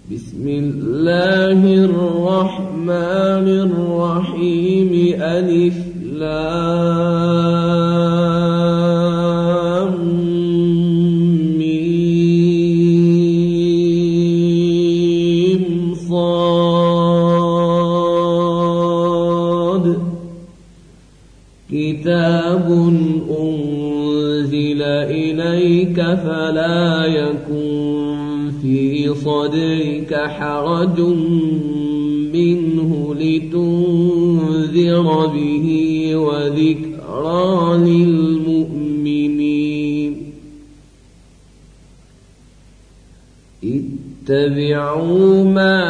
بسم الله الرحمن الرحيم ألف لام ميم صاد كتاب أنزل إليك فلا يكن في صدرك حرج منه لتنذر به وذكرى للمؤمنين اتبعوا ما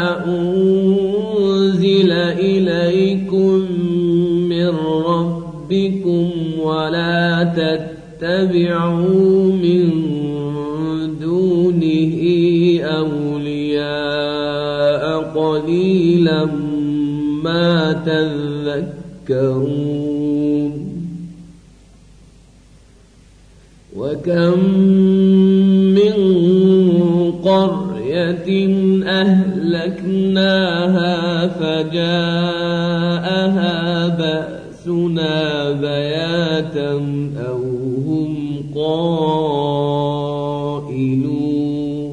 أنزل إليكم من ربكم ولا تتبعوا من دونه أولياء قليلا ما تذكرون وكم من قرية أهلكناها فجاءها بأسنا بياتا أو هم قائلون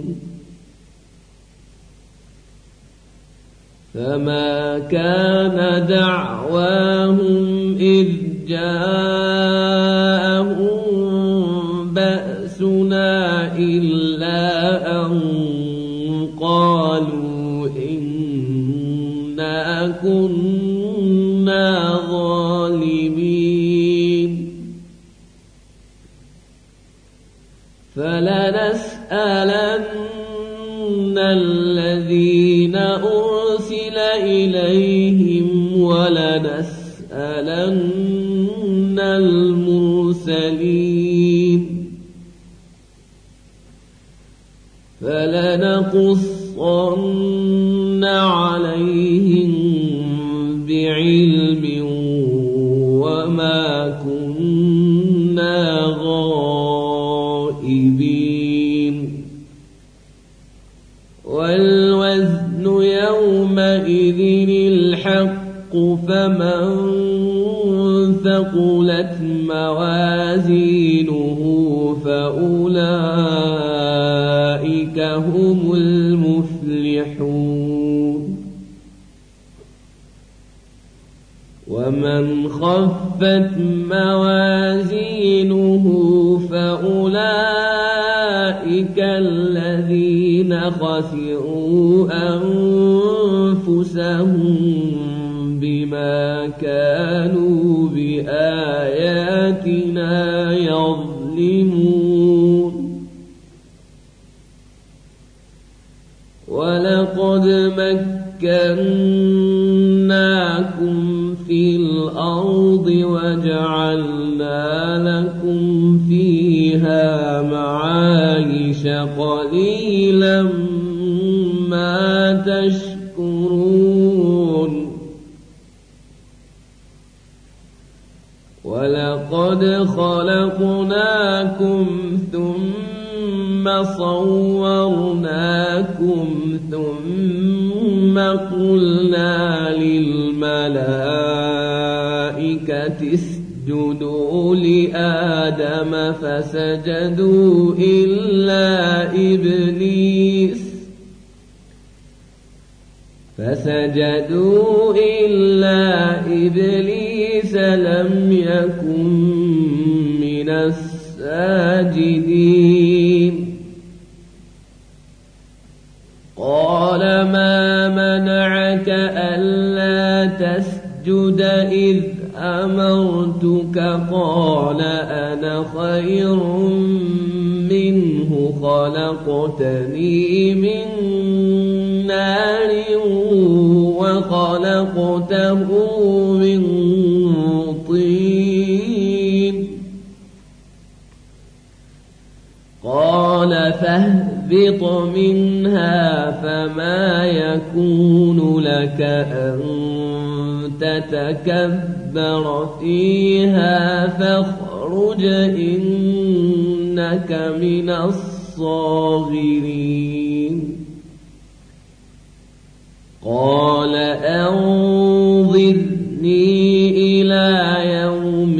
فما كان دعواهم إذ جاءهم بأسنا إلا أن قالوا إنا كنا ظالمين فلنسألن الذين أرسل إليهم ولنسألن المرسلين فلنقصن عليهم بعلم وما كنا غائبين والوزن يومئذ الحق فمن ثقلت موازينه فأولئك هم المفلحون ومن خفت موازينه فأولئك الذين خسروا أنفسهم بما كانوا بآياتنا يظلمون ولقد مكناكم في الأرض وجعلنا لكم فيها معايش قليلا ما تشكرون ولقد خلقناكم ثم صورناكم ثم قلنا للملائكة اسجدوا لآدم فسجدوا إلا إبليس لم يكن من الساجدين قال ما منعك ألا تسجد إذ أمرتك قال أنا خير منه خلقتني من نار وخلقته من طين قال فاهبط منها فما يكون لك أن تتكبر فيها فاخرج إنك من الصاغرين قال أنظرني إلى يوم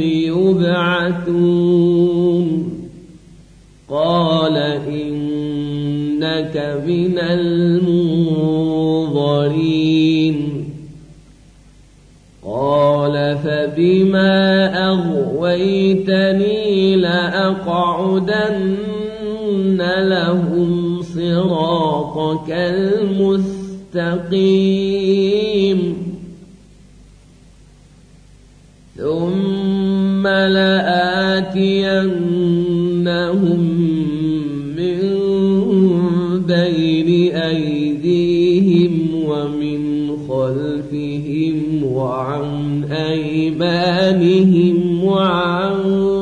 يبعثون قال إنك من المنظرين قال فبما أغويتني لأقعدن لهم صراطك المستقيم ثم لآتينهم من بين أيديهم ومن خلفهم وعن أيمانهم وعن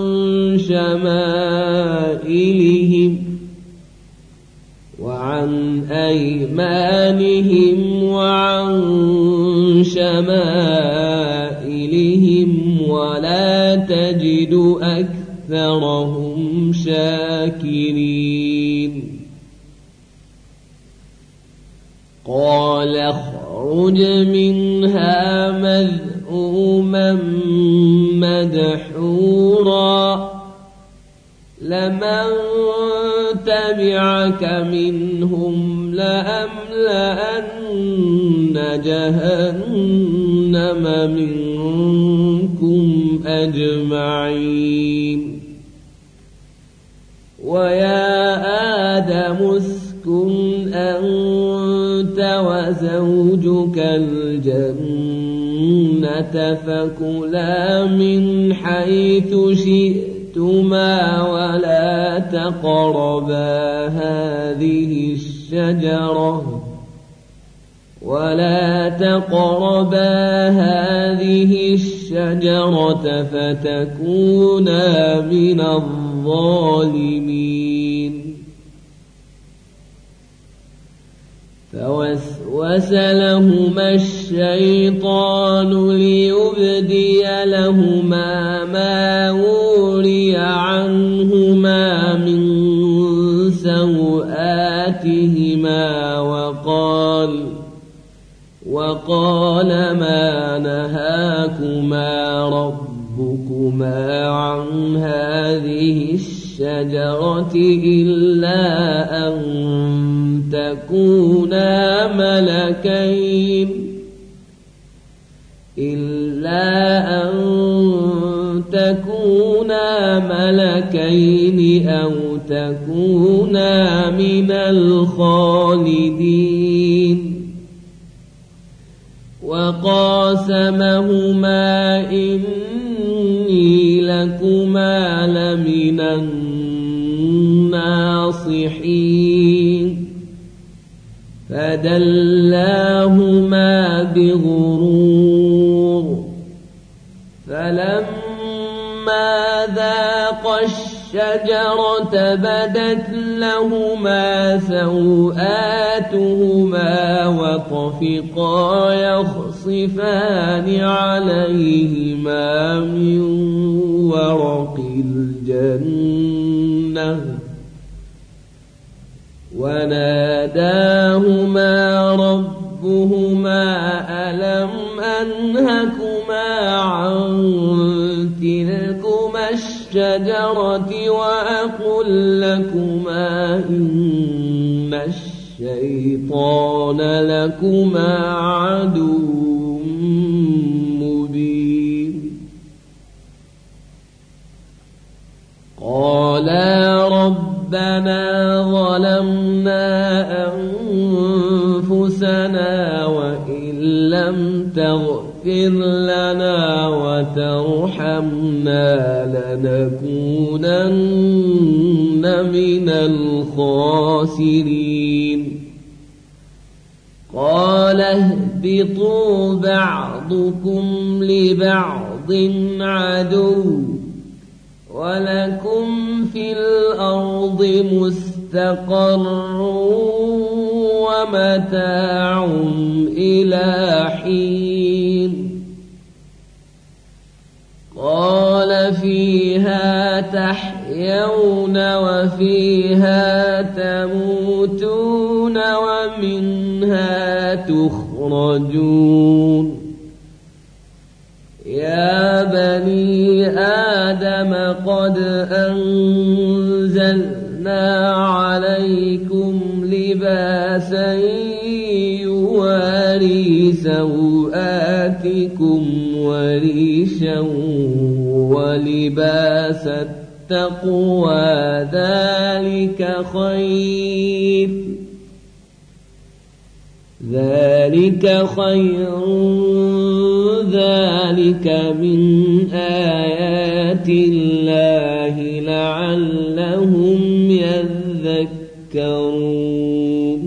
شمائلهم ولا تجد أكثرهم شاكرين قال اخرج منها مذءوما مدحورا لمن تبعك منهم لأملأن جهنم منكم أجمعين ويا آدم اسكن أنت وزوجك الجنة فكلا من حيث شئتما ولا تقربا هذه الشجرة فتكونا من الظالمين فوسوس لهما الشيطان ليبدي لهما ما وري عنهما من سوآتهما وقال ما نهاكما ربكما عن هذه الشجرة إلا أن تكونا ملكين أو تكونا من الخالدين وقاسمهما إني لكما لمن الناصحين فدلاهما بغرور فلما ذاقا الشجرة بدت لهما سوآتهما وطفقا يخصفان عليهما من ورق الجنة وناداهما ربهما ألم أنهكما عن تلكما الشجرة وأقل لكما إن الشيطان لكما عدو مبين قالا ربنا ظلمنا أنفسنا وإن لم تغفر لنا وترحمنا لنكونن من الخاسرين قال اهبطوا بعضكم لبعض عدو ولكم في الأرض مستقر ومتاع إلى حين قال فيها تحيون وفيها تموتون ومنها تخرجون يخرجون يا بني آدم قد أنزلنا عليكم لباسا يواري سوآتكم وريشا ولباس التقوى ذلك خير ذلك من آيات الله لعلهم يذكرون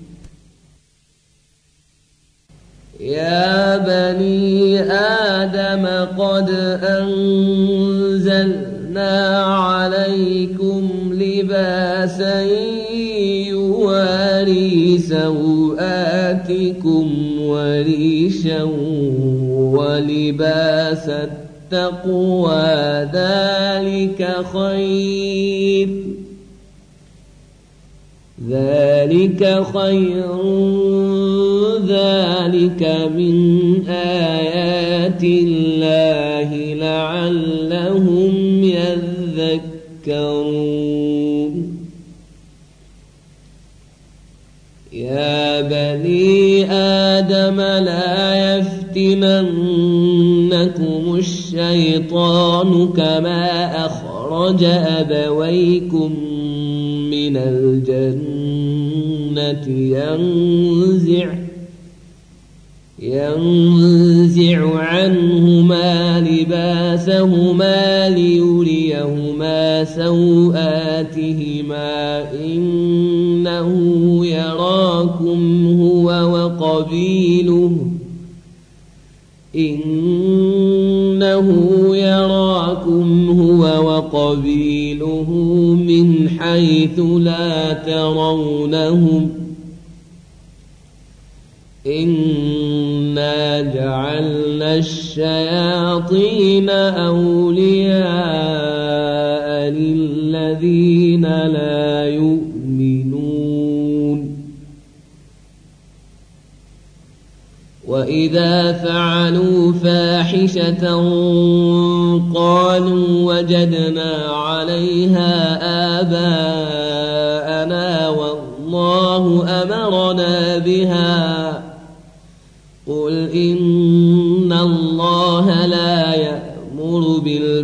يا بني آدم قد أنزلنا عليكم لباسا يواري سوآتكم وريشا ولباس التقوى ذلك خير ذلك من آيات الله لعلهم يذكرون يا بني آدم لا يفتننكم الشيطان كما أخرج أبويكم من الجنة ينزع عنهما لباسهما ليريهما سوآتهما إنه يراكم هو وقبيله من حيث لا ترونهم إنا جعلنا الشياطين أولياء للذين لا يؤمنون وإذا فعلوا فاحشة قالوا وجدنا عليها آباءنا والله أمرنا بها قل إن الله لا يأمر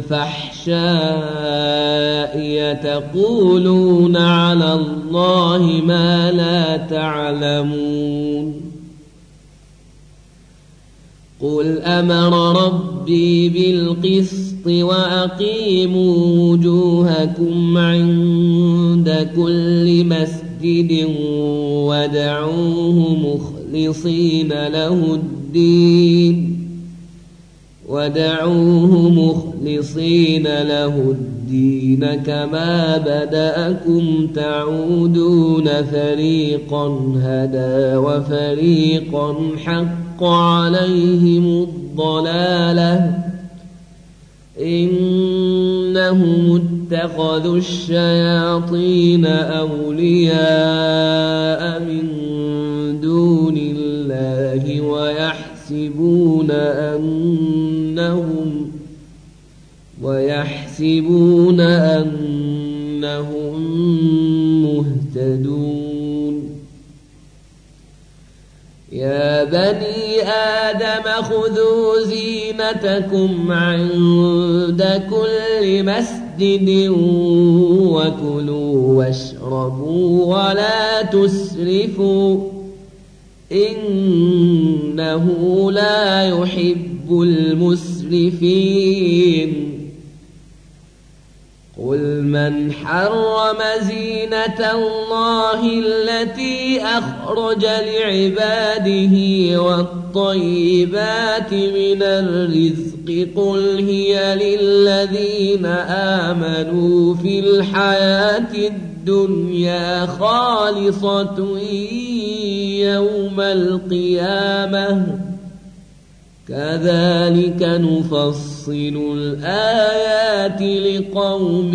بالفحشاء يتقولون على الله ما لا تعلمون قل أمر ربي بالقسط وأقيموا وجوهكم عند كل مسجد ودعوه مخلصين له الدين كما بدأكم تعودون فريقا هدى وفريقا حق عليهم الضلالة إنهم اتخذوا الشياطين أولياء من دون الله ويحسبون أنهم مهتدون يا بني آدم خذوا زينتكم عند كل مسجد وكلوا واشربوا ولا تسرفوا إنه لا يحب المسرفين قل من حرم زينة الله التي أخرج لعباده والطيبات من الرزق قل هي للذين آمنوا في الحياة الدنيا خالصة يوم القيامة كذلك نفصل الآيات لقوم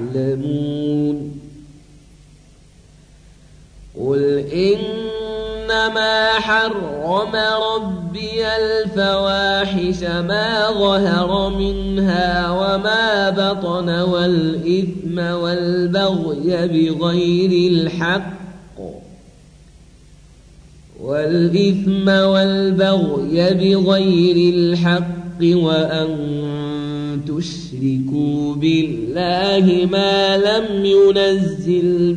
يعلمون قل إن إنما حرم ربي الفواحش ما ظهر منها وما بطن والإثم والبغي بغير الحق وأن تشركوا بالله ما لم ينزل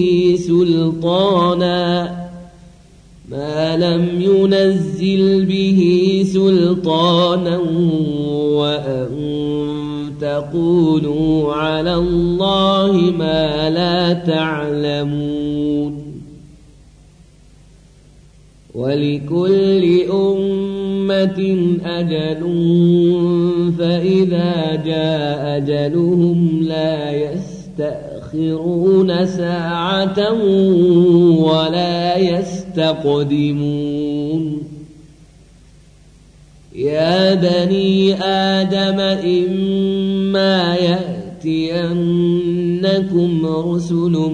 به سلطانا وأن تقولوا على الله ما لا تعلمون ولكل أمة أجل فإذا جاء أجلهم لا يستأخرون ساعة ولا يستقدمون يا بني آدم إما يأتينكم رسل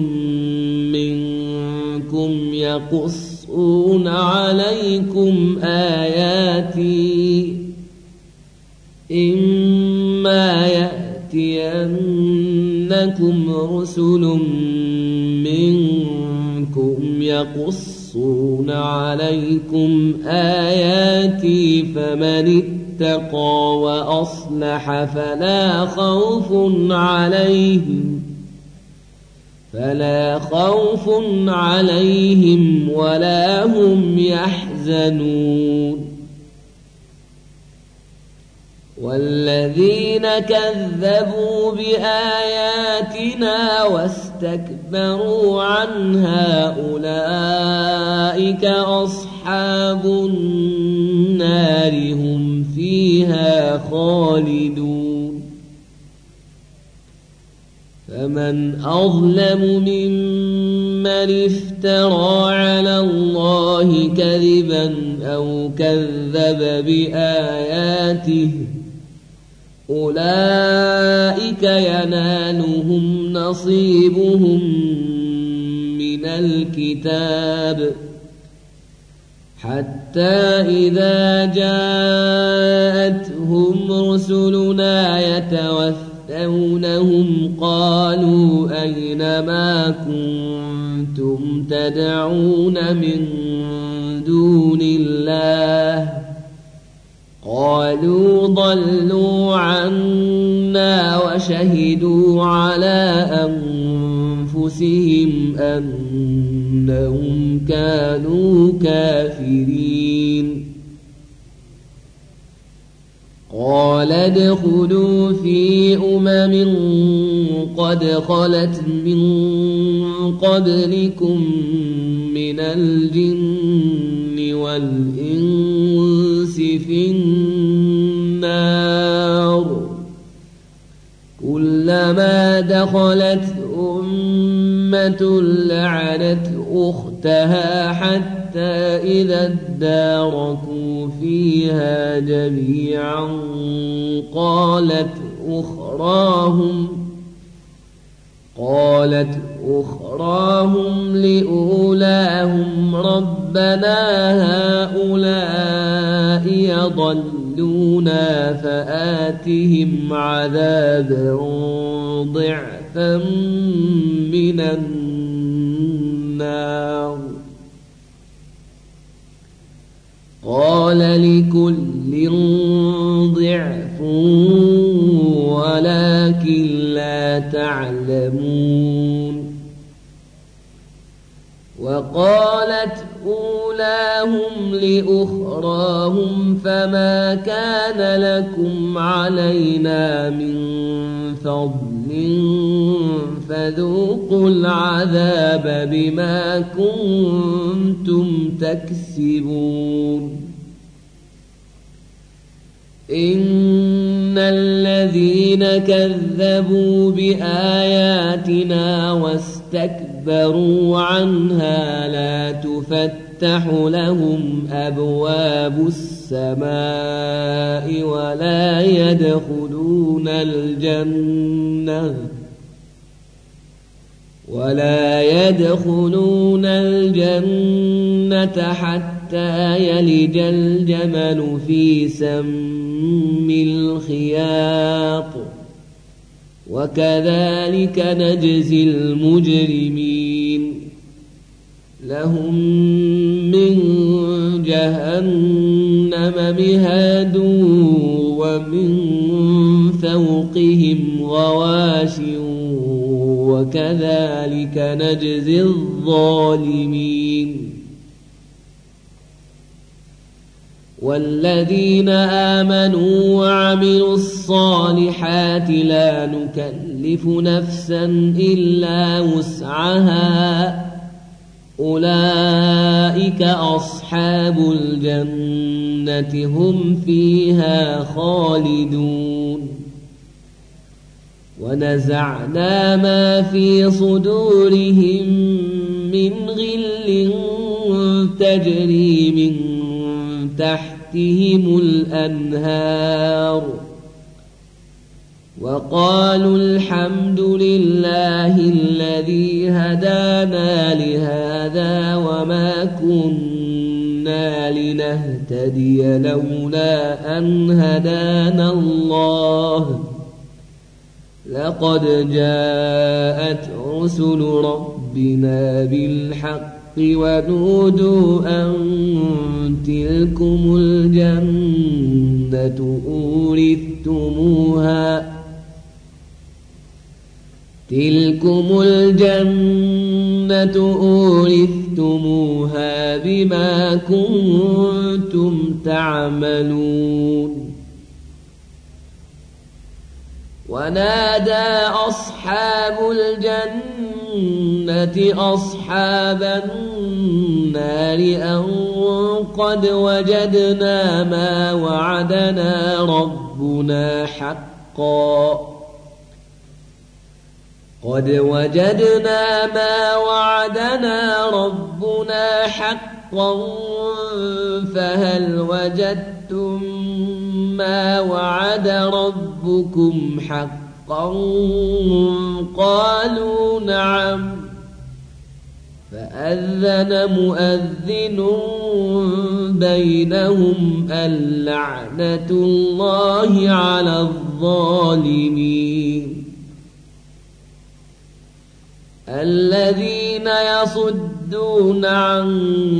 منكم يقصون عليكم آياتي فمن اتقى وأصلح فلا خوف عليهم ولا هم يحزنون والذين كذبوا بآياتنا واستكبروا عنها أولئك أصحاب النار هم فيها خالدون فمن أظلم ممن افترى على الله كذبا أو كذب بآياته أولئك ينالهم نصيبهم من الكتاب حتى إذا جاءتهم رسلنا يتوفونهم قالوا أين ما كنتم تدعون من دون الله قالوا ضلوا عنا وشهدوا على أنفسهم أنهم كانوا كافرين قال ادخلوا في قد خلت من قبلكم من الجن والإنس في النار كلما دخلت أمة لعنت أختها حتى إذا اداركوا فيها جميعا قالت أخراهم لأولاهم ربنا هؤلاء يضلونا فآتهم عذابا ضعفا من النار قال لكل ضعف ولكن لا تعلمون وقالت أولاهم لأخراهم فما كان لكم علينا من فضل فذوقوا العذاب بما كنتم تكسبون إن الذين كذبوا بآياتنا واستكبروا عنها لا تفتح لهم أبواب السماء ولا يدخلون الجنة حتى يلج الجمل في سم الخياط وكذلك نجزي المجرمين لهم من جهنم مهاد ومن فوقهم غواش وكذلك نجزي الظالمين والذين آمنوا وعملوا الصالحات لا نكلف نفسا إلا وسعها أولئك أصحاب الجنة هم فيها خالدون ونزعنا ما في صدورهم من غل تجري من تحتهم الأنهار وقالوا الحمد لله الذي هدانا لهذا وما كنا لنهتدي لولا أن هدانا الله لقد جاءت رسل ربنا بالحق ونودوا أن تلكم الجنة أورثتموها بما كنتم تعملون ونادى أصحاب الجنة أصحاب النار أن قد وجدنا ما وعدنا ربنا حقا فهل وجدتم ما وعد ربكم حقا قالوا نعم فأذن مؤذن بينهم اللعنة الله على الظالمين الذين يصدون عن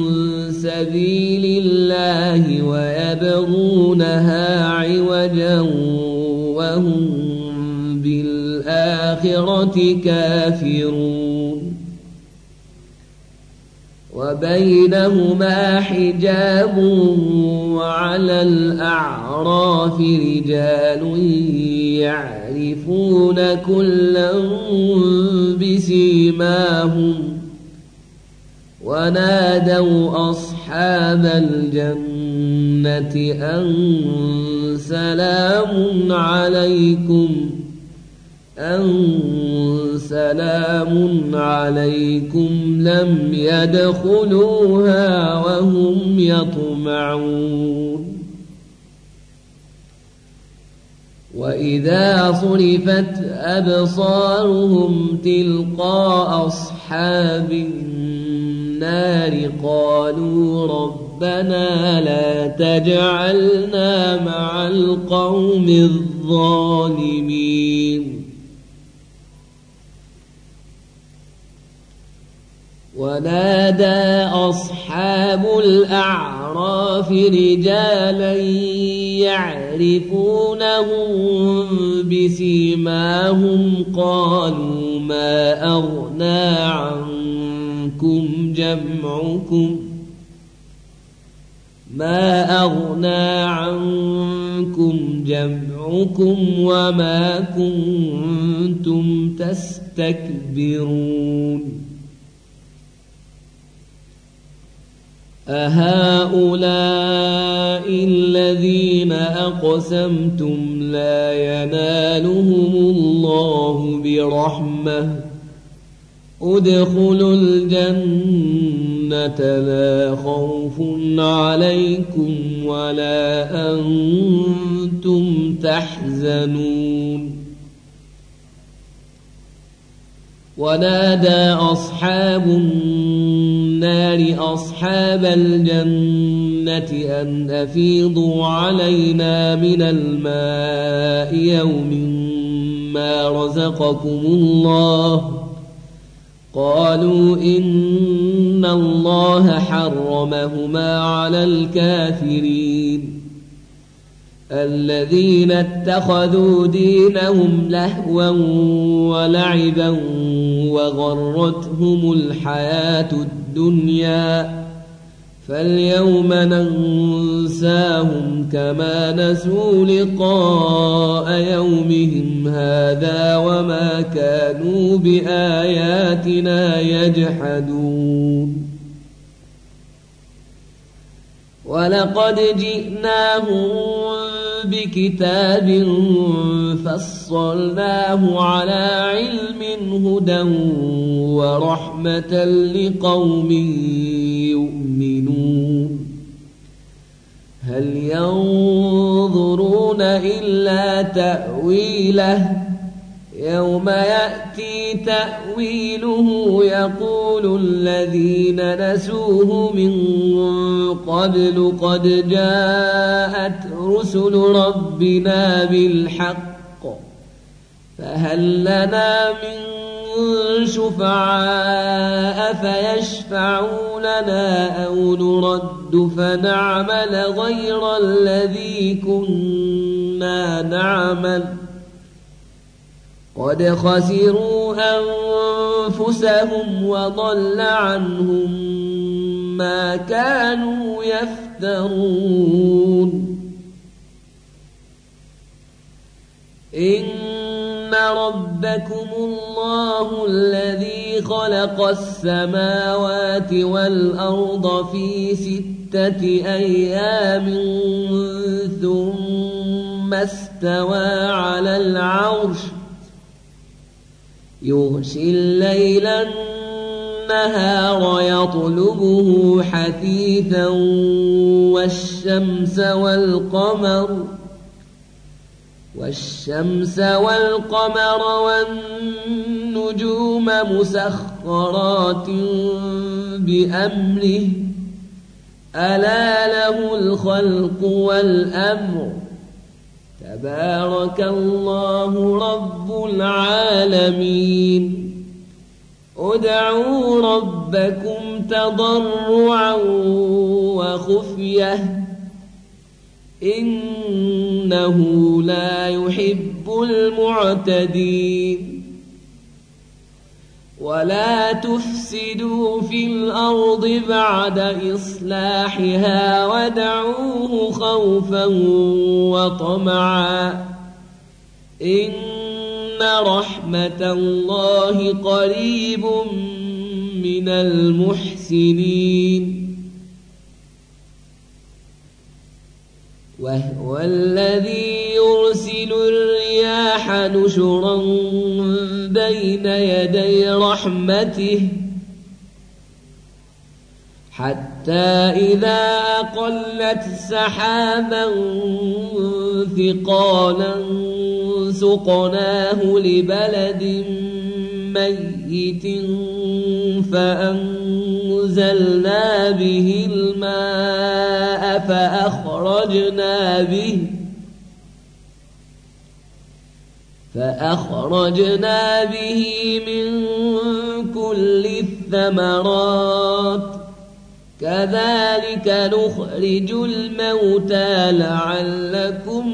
سبيل الله ويبغونها عوجا وهم بالآخرة كافرون وبينهما حجاب وعلى الأعراف رجال يعرفون كلا بسيماهم ونادوا أصحاب الجنة أن سلام عليكم لم يدخلوها وهم يطمعون وإذا صرفت أبصارهم تلقاء أصحاب النار قالوا ربنا لا تجعلنا مع القوم الظالمين ونادى أصحاب الأعراف رجالا يعرفونهم بسيماهم قالوا ما أغنى عنكم جمعكم وما كنتم تستكبرون أهؤلاء الذين أقسمتم لا ينالهم الله برحمة ادخلوا الجنة لا خوف عليكم ولا أنتم تحزنون ونادى أصحاب النار أصحاب الجنة أن أفيضوا علينا من الماء يوم ما رزقكم الله قالوا إن الله حرمهما على الكافرين الذين اتخذوا دينهم لهوا ولعبا وغرتهم الحياة الدنيا فاليوم ننساهم كما نسوا لقاء يومهم هذا وما كانوا بآياتنا يجحدون ولقد جئناهم بكتاب فصلناه على علم هدى ورحمة لقوم يؤمنون هل ينظرون إلا تأويله يوم يأتي تأويله يقول الذين نسوه من قبل قد جاءت رسل ربنا بالحق فهل لنا من شفعاء فيشفعوا لنا أو نرد فنعمل غير الذي كنا نعمل قد خسروا أنفسهم وضل عنهم ما كانوا يفترون إن ربكم الله الذي خلق السماوات والأرض في 6 أيام ثم استوى على العرش يغشي الليل النهار يطلبه حثيثا والشمس والقمر والنجوم مسخرات بأمره ألا له الخلق والأمر تبارك الله رب العالمين ادعوا ربكم تضرعا وخفية إنه لا يحب المعتدين ولا تفسدوا في الأرض بعد إصلاحها ودعوه خوفا وطمعا إن رحمة الله قريب من المحسنين وهو الذي يرسل الرياح نشرا بين يدي رحمته حتى إذا أقلت سحابا ثقالا سقناه لبلد ميت فأنزلنا به الماء فأخرجنا به من كل الثمرات كذلك نخرج الموتى لعلكم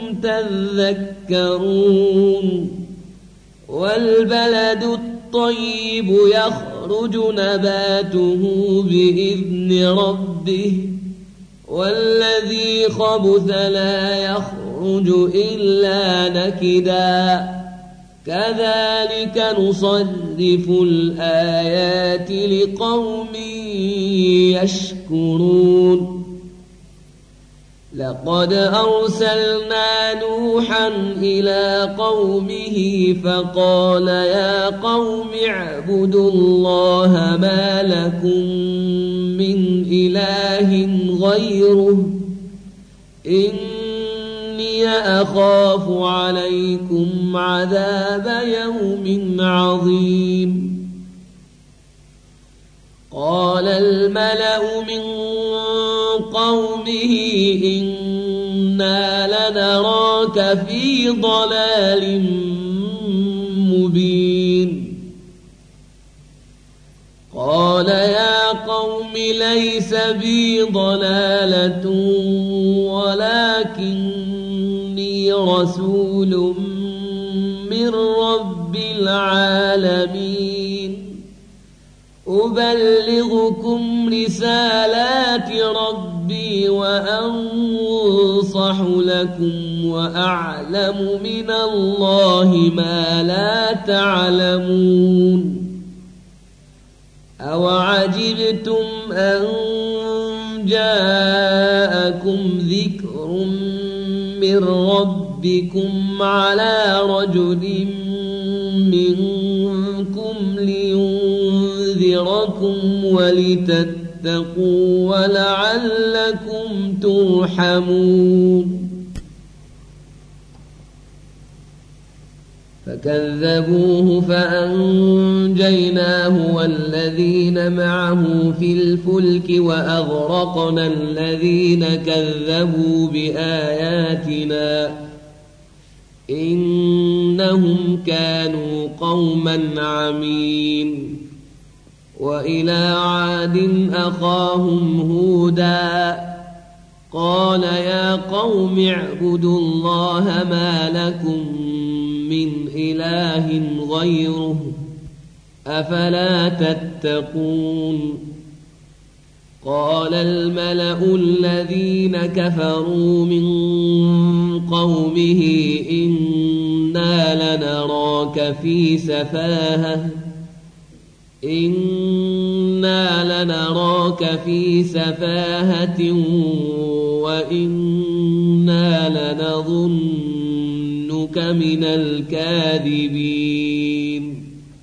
تذكرون والبلد الطيب يخرج نباته بإذن ربه والذي خبث لا يخرج إلا نكدا كذلك نصرف الآيات لقوم يشكرون لقد أرسلنا نوحا إلى قومه فقال يا قوم اعبدوا الله ما لكم من إله غيره إني أخاف عليكم عذاب يوم عظيم قال الملأ من قومه إنا لنراك في ضلال مبين قال يا قوم ليس بي ضلالة ولكني رسول من رب العالمين أبلغكم رسالات ربي وأنصح لكم وأعلم من الله ما لا تعلمون أوعجبتم أن جاءكم ذكر من ربكم على رجل منكم لينذركم ولتتقوا ولعلكم ترحمون فكذبوه فأنجيناه والذين معه في الفلك وأغرقنا الذين كذبوا بآياتنا إنهم كانوا قوما عمين وإلى عاد أخاهم هودا قال يا قوم اعبدوا الله ما لكم من إله غيره أفلا تتقون قال الملأ الذين كفروا من قومه إنا لنراك في سفاهة وإنا لنظنك من الكاذبين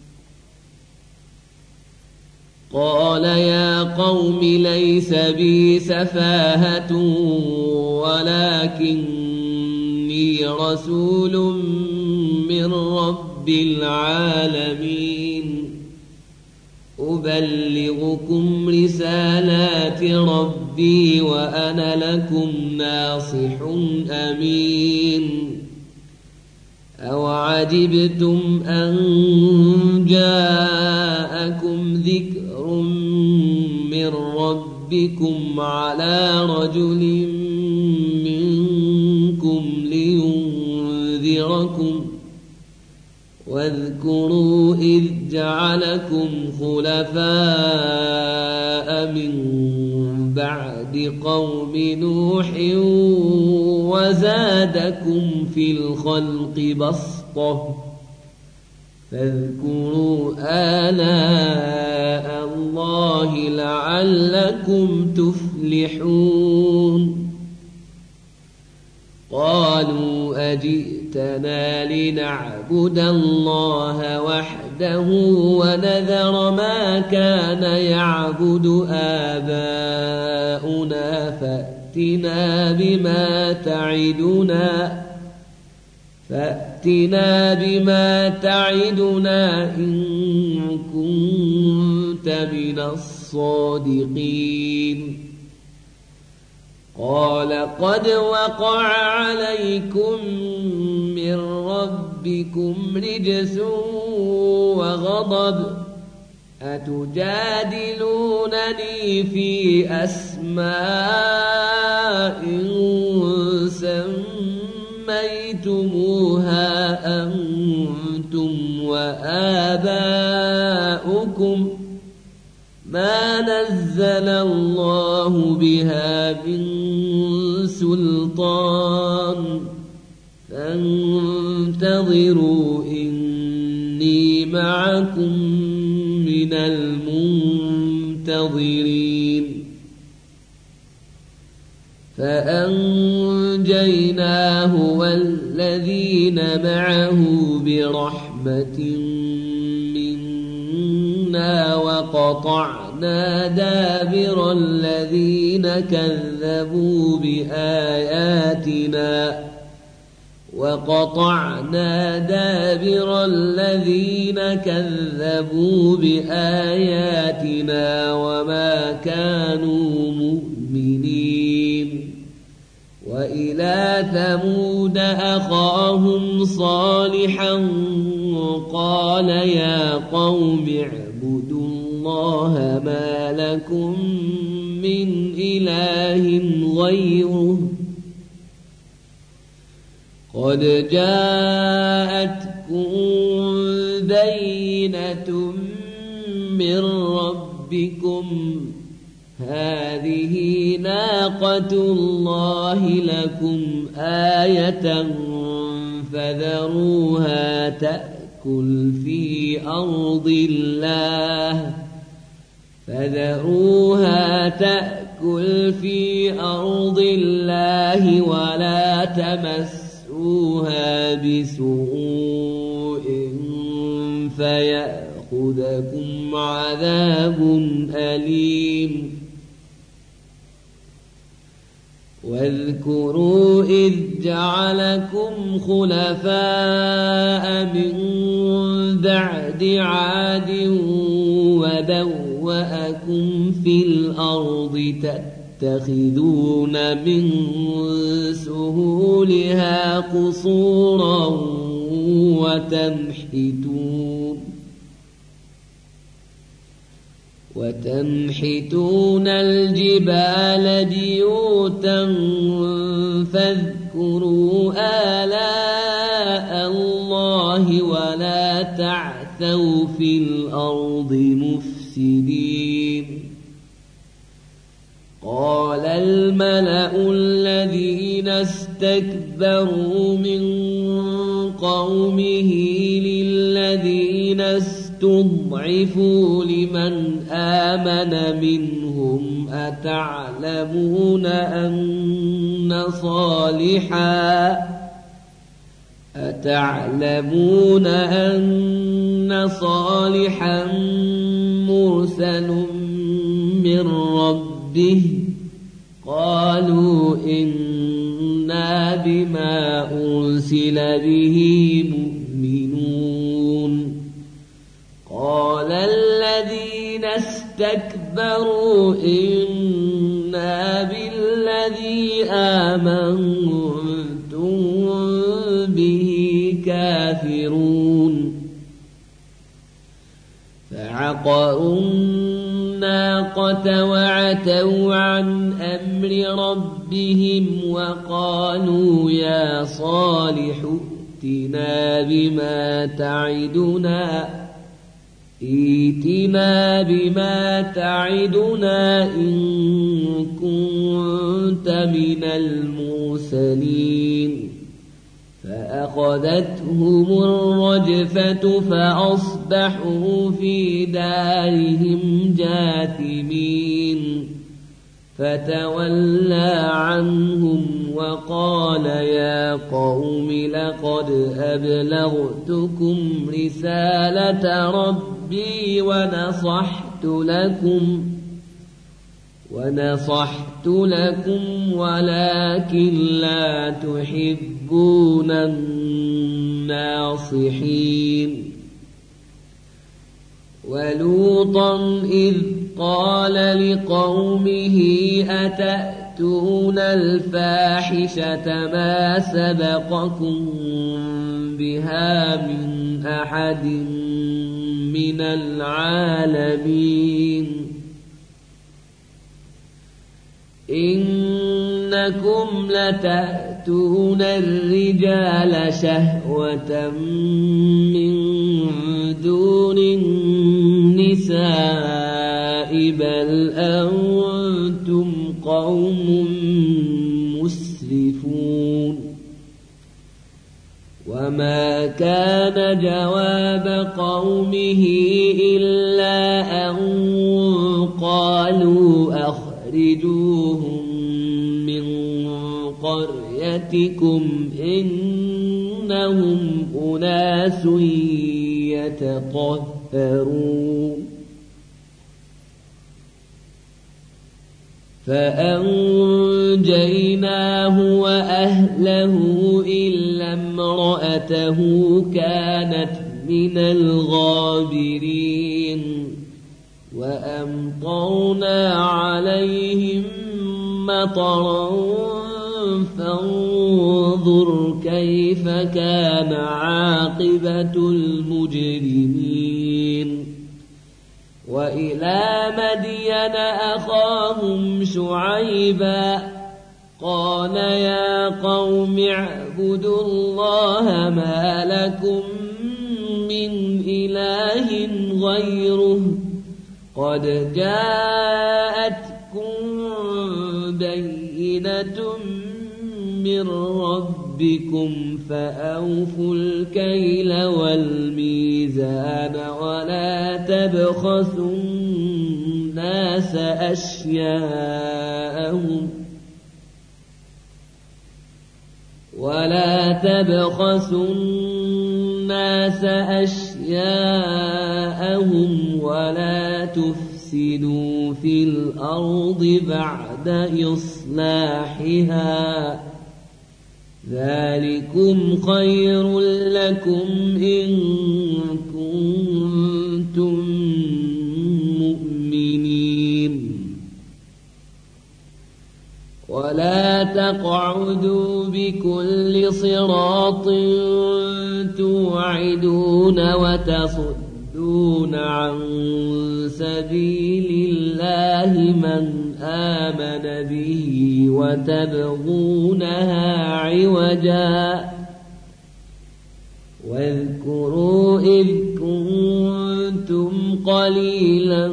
قال يا قوم ليس بي سفاهة ولكني رسول من رب العالمين أبلغكم رسالات ربي وأنا لكم ناصح أمين أوعجبتم أن جاءكم ذكر من ربكم على رجل منكم لينذركم واذكروا إذ جعلكم خلفاء من بعد قوم نوح وزادكم في الخلق بسطة فاذكروا آلاء الله لعلكم تفلحون قالوا أجئتنا لنعبد الله وحده ونذر ما كان يعبد آباؤنا فأتنا بما تعدنا إن كنت من الصادقين قال قد وقع عليكم من ربكم رجس وغضب أتجادلونني في أسماء سميتموها أنتم وآباؤكم ما نزل الله بها من سلطان فانتظروا إني معكم من المنتظرين فأنجيناه والذين معه برحمة منا وقطعنا دابر الذين كذبوا بآياتنا وقطعنا دابر الذين كذبوا بآياتنا وما كانوا مؤمنين وإلى ثمود أخاهم صالحا قال يا قوم اعبدوا الله ما لكم من إله غيره قد جاءتكم بينة من ربكم هذه ناقة الله لكم آية فذروها تأكل في أرض الله ولا تمسوها بسوء فيأخذكم عذاب أليم واذكروا إذ جعلكم خلفاء من بعد عاد وبوأكم في الأرض تتخذون من سهولها قصورا وتنحتون الجبال بيوتا فاذكروا آلاء الله ولا تعثوا في الأرض مفسدين قال الملأ الذين استكبروا من قومه للذين استضعفوا لمن آمن منهم أتعلمون أن صالحا مرسل من ربه قالوا إنا بما أرسل به مؤمنون قال الذين استكبروا إنا بالذي آمنتم به كافرون فعقروا الناقة وعتوا عن أمر ربهم وقالوا يا صالح ائتنا بما تعدنا إن كنت من المرسلين فأخذتهم الرجفة فأصبحوا في دارهم جاثمين فتولى عنهم وقال يا قوم لقد أبلغتكم رسالة ربي ونصحت لكم ولكن لا تحبون الناصحين ولوطا إذ قال لقومه أتأتون الفاحشة ما سبقكم بها من أحد من العالمين إنكم لتأتون الرجال شهوة من دون النساء بل أنتم قوم مسرفون وما كان جواب قومه إلا أن قالوا أخرجوهم من قريتكم إنهم أناس يتطهرون فأنجيناه وأهله إلا امرأته كانت من الغابرين وأمطرنا عليهم مطرا فانظر كيف كان عاقبة المجرمين وإلى مدين أخاهم شعيبا قال يا قوم اعبدوا الله ما لكم من إله غيره قد جاءتكم بينة من ربكم فأوفوا الكيل والميزان ولا تبخسوا الناس أشياءهم ولا تفسدوا في الأرض بعد إصلاحها ذلكم خير لكم إن كنتم مؤمنين ولا تقعدوا بكل صراط توعدون وتصدون عن سبيل الله من آمن به وتبغونها عوجا واذكروا إذ كنتم قليلا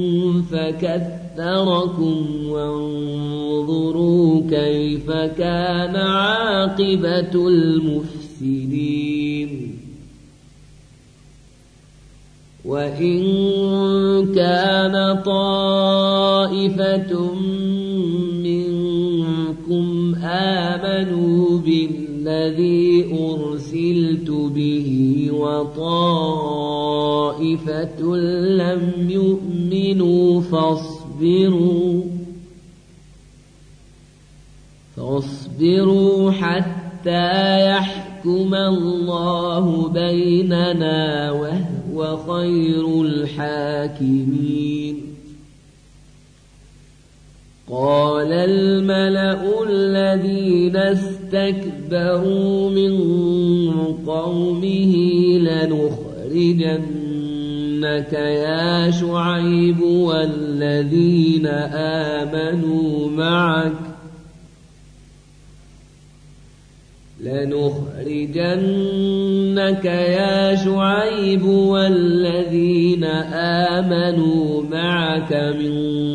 فكثركم وانظروا كيف كان عاقبة المفسدين وإن كان طائفة منكم آمنوا بالذي أرسلت به وطائفة لم يؤمنوا فاصبروا حتى يحكم الله بيننا وهو خير الحاكمين قال الملأ الذين استكبروا من قومه لنخرجنك يا شعيب والذين آمنوا معك من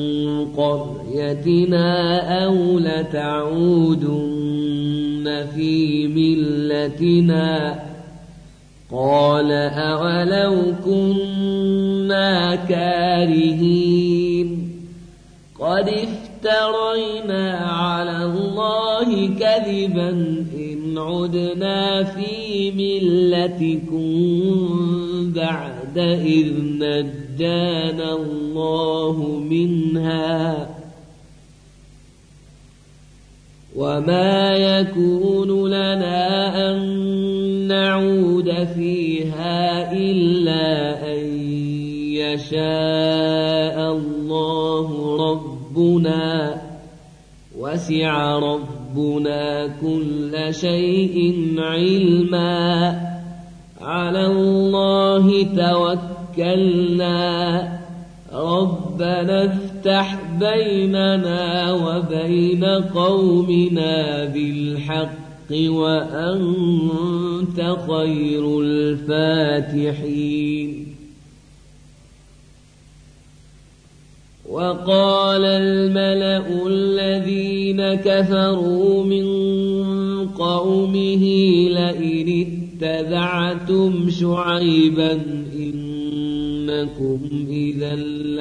قريتنا أو لتعودن في ملتنا قال أولو كنا كارهين قد افترينا على الله كذبا إن عدنا في ملتكم بعد إذ نجانا الله منها وما يكون لنا أن نعود فيها إلا أن يشاء الله ربنا وسع ربنا كل شيء علما على الله توكلنا ربنا افتح بيننا وبين قومنا بالحق وأنت خير الفاتحين وقال الملأ الذين كفروا من قومه لئن اتبعتم شعيبا إنكم إذا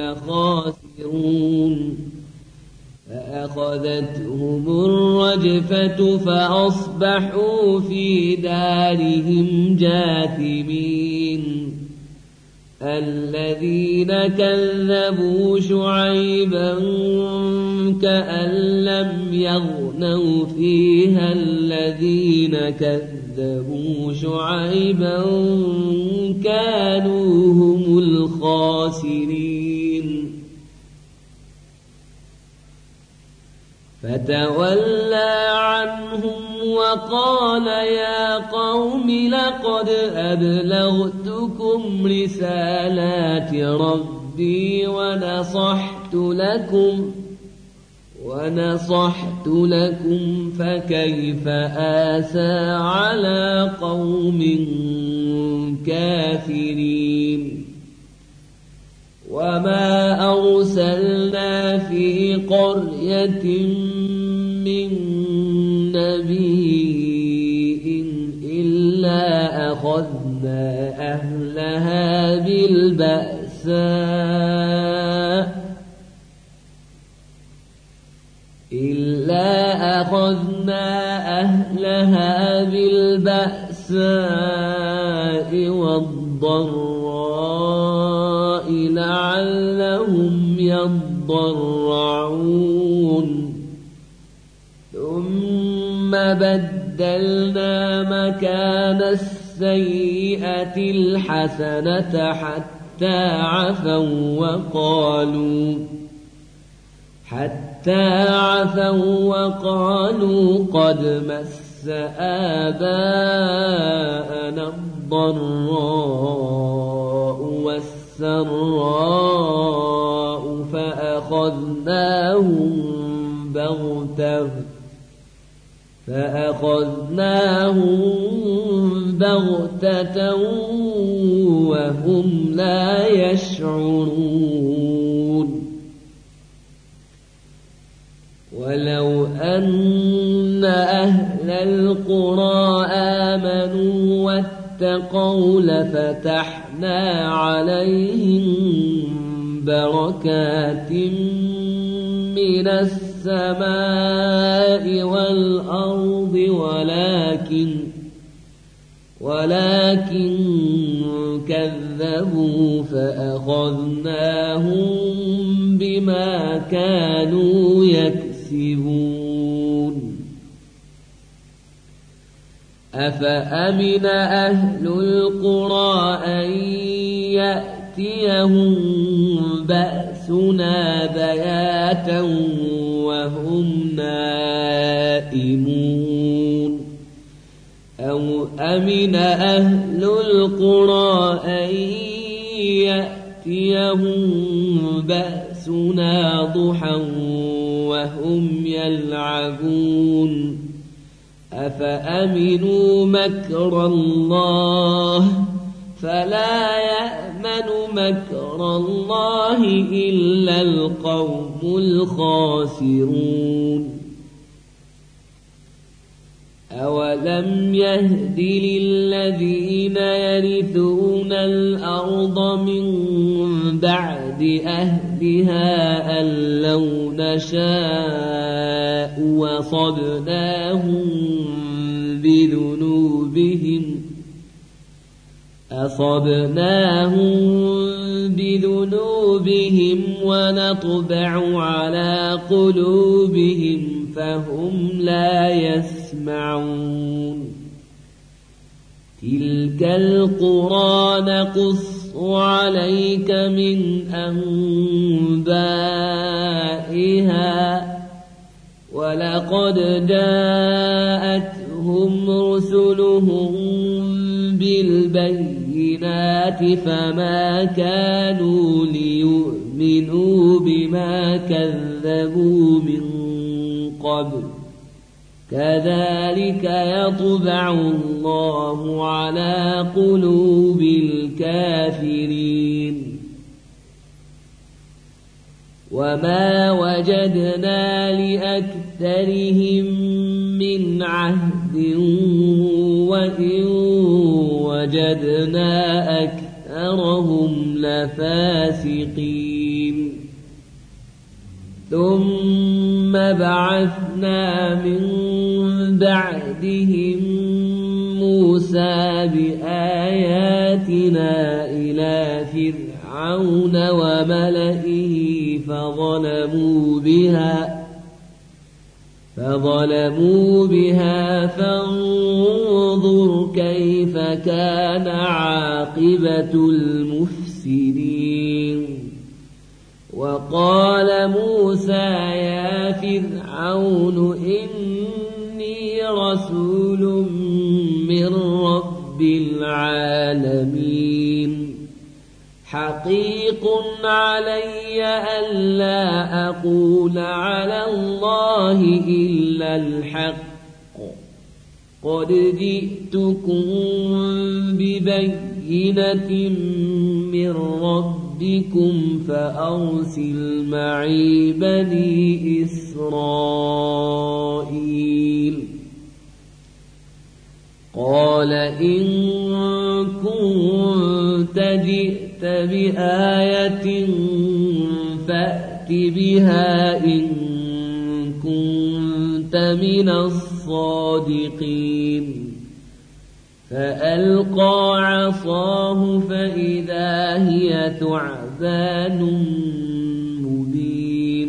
لخاسرون فأخذتهم الرجفة فأصبحوا في دارهم جاثمين الذين كذبوا شعيبا كأن لم يغنوا فيها الذين كذبوا كذبوا شعيبا كانوا هم الخاسرين فتولى عنهم وقال يا قوم لقد أبلغتكم رسالات ربي ونصحت لكم فكيف آسى على قوم كافرين وما أرسلنا في قرية من نبي إلا أخذنا أهلها بالبأساء والضراء لعلهم يضرعون ثم بدلنا مكان السيئة الحسنة حتى عفوا وقالوا قد مس آباءنا الضراء والسراء فأخذناهم بغتة وهم لا يشعرون ولو أن أهل القرى آمنوا واتقوا لفتحنا عليهم بركات من السماء والأرض ولكن كذبوا فأخذناهم بما كانوا يكسبون أفأمن أهل القرى أن يأتيهم بأسنا بياتا وهم نائمون أو أمن أهل القرى أن يأتيهم بأسنا ضحى وهم يلعبون أفأمنوا مكر الله فلا يأمن مكر الله إلا القوم الخاسرون أولم يهد للذين يرثون الأرض من بعد أهلها أن لو نشاء أصبناهم بذنوبهم ونطبع على قلوبهم فهم لا يسمعون تلك القرى نقص عليك من أنبائها ولقد جاءتهم رسلهم بالبينات فما كانوا ليؤمنوا بما كذبوا من قبل كذلك يطبع الله على قلوب الكافرين وما وجدنا لأكثرهم من عهد وإن وجدنا أكثرهم لفاسقين ثم بعثنا من بعدهم موسى بآياتنا إلى فرعون وملئه فظلموا بها فانظر كيف كان عاقبة المفسدين وقال موسى يا فرعون إني رسول من رب العالمين حقيق علي ألا أقول على الله إلا الحق قد جئتكم ببينة من ربكم فأرسل معي بني إسرائيل قال إن كنت جئت بآية فأت بها إن كنت من الصادقين فألقى عصاه فإذا هي ثعبان مبين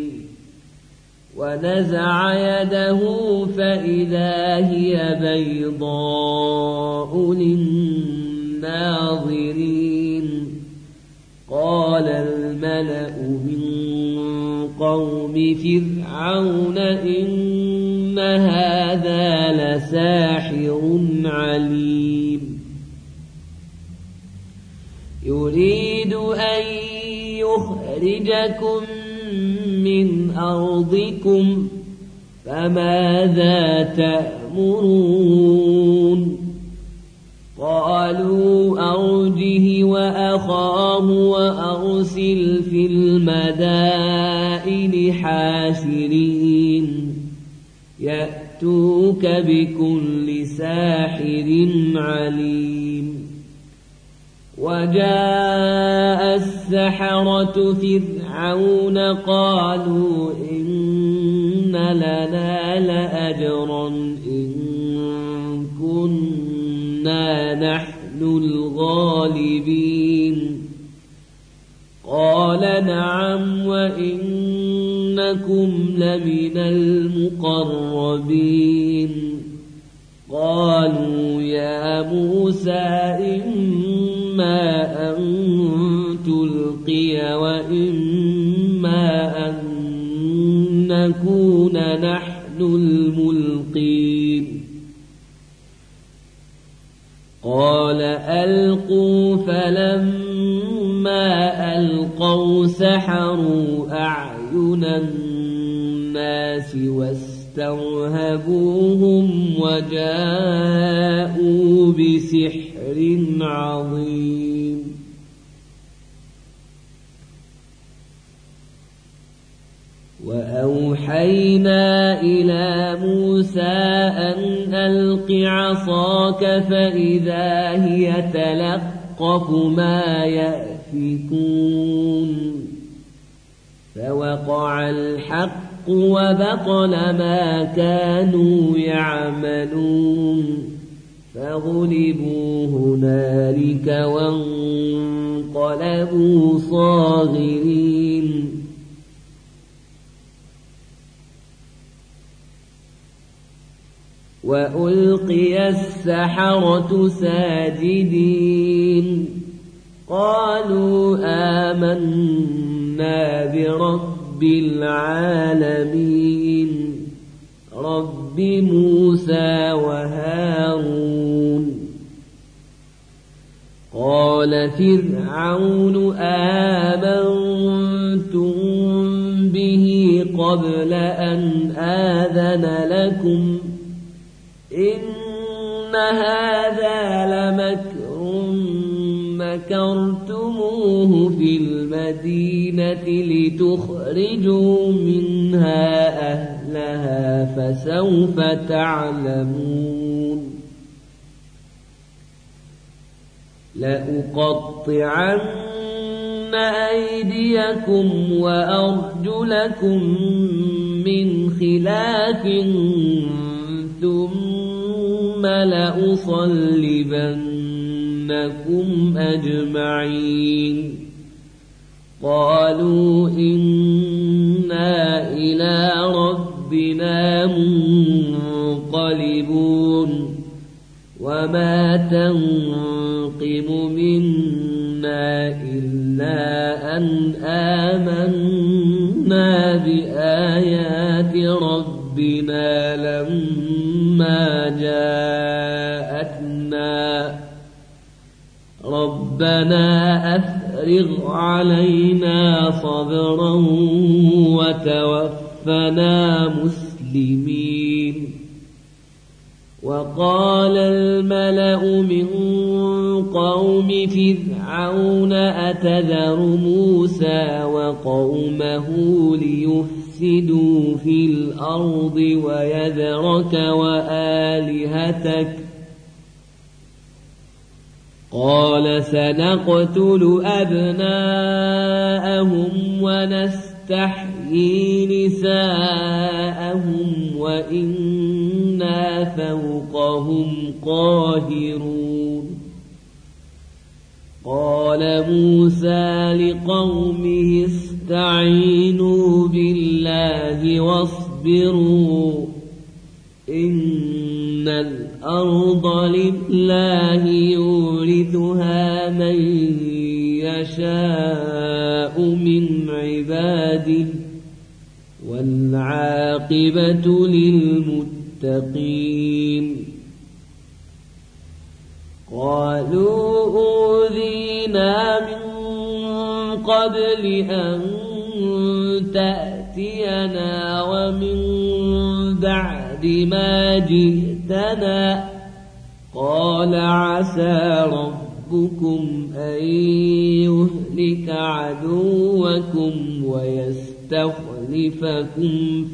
ونزع يده فإذا هي بيضاء للناظرين قال الملأ من قوم فرعون إن هذا لساحر عليم يريد أن يخرجكم من أرضكم فماذا تأمرون قالوا أرجه وأخاه وأرسل في المدائن حاشرين يأتوك بكل ساحر عليم وجاء السحرة فرعون قالوا إن لنا لأجرا إن كنا نحن الغالبين قال نعم وإنكم لمن المقربين قالوا يا موسى إما أن تلقي وإما أن نكون نحن الملقين قال ألقوا فلما ألقوا سحروا أعين الناس واسترهبوهم وجاءوا بسحر عظيم وأوحينا إلى موسى أن ألق عصاك فإذا هي تلقف ما يأفكون فوقع الحق وبطل ما كانوا يعملون فغلبوا هنالك وانقلبوا صاغرين وألقي السحرة ساجدين قالوا آمنا برب العالمين رب موسى وهارون قال فرعون آمنتم به قبل أن آذن لكم إن هذا لمكر مكرتموه في المدينة لتخرجوا منها أهلها فسوف تعلمون لأقطعن أيديكم وأرجلكم من خلاف ثم لأصلبنكم أجمعين قالوا إنا إلى ربنا ربنا منقلبون وما تنقم منا إلا أن آمنا بآيات ربنا لما جاءتنا ربنا أفرغ علينا صبرا وتوفنا مسلمين. وقال الملأ من قوم فرعون أتذر موسى وقومه ليفسدوا في الأرض ويذرك وآلهتك قال سنقتل أبناءهم ونستحيي نساءهم وإنا فوقهم قاهرون. قال موسى لقومه استعينوا بالله واصبروا إن الأرض لله يورثها من يشاء من عباده والعاقبة للمتقين. قالوا أوذينا من قبل أن تأتينا ومن بعد ما جئتنا قال عسى ربكم أن يهلك عدوكم ويستخلفكم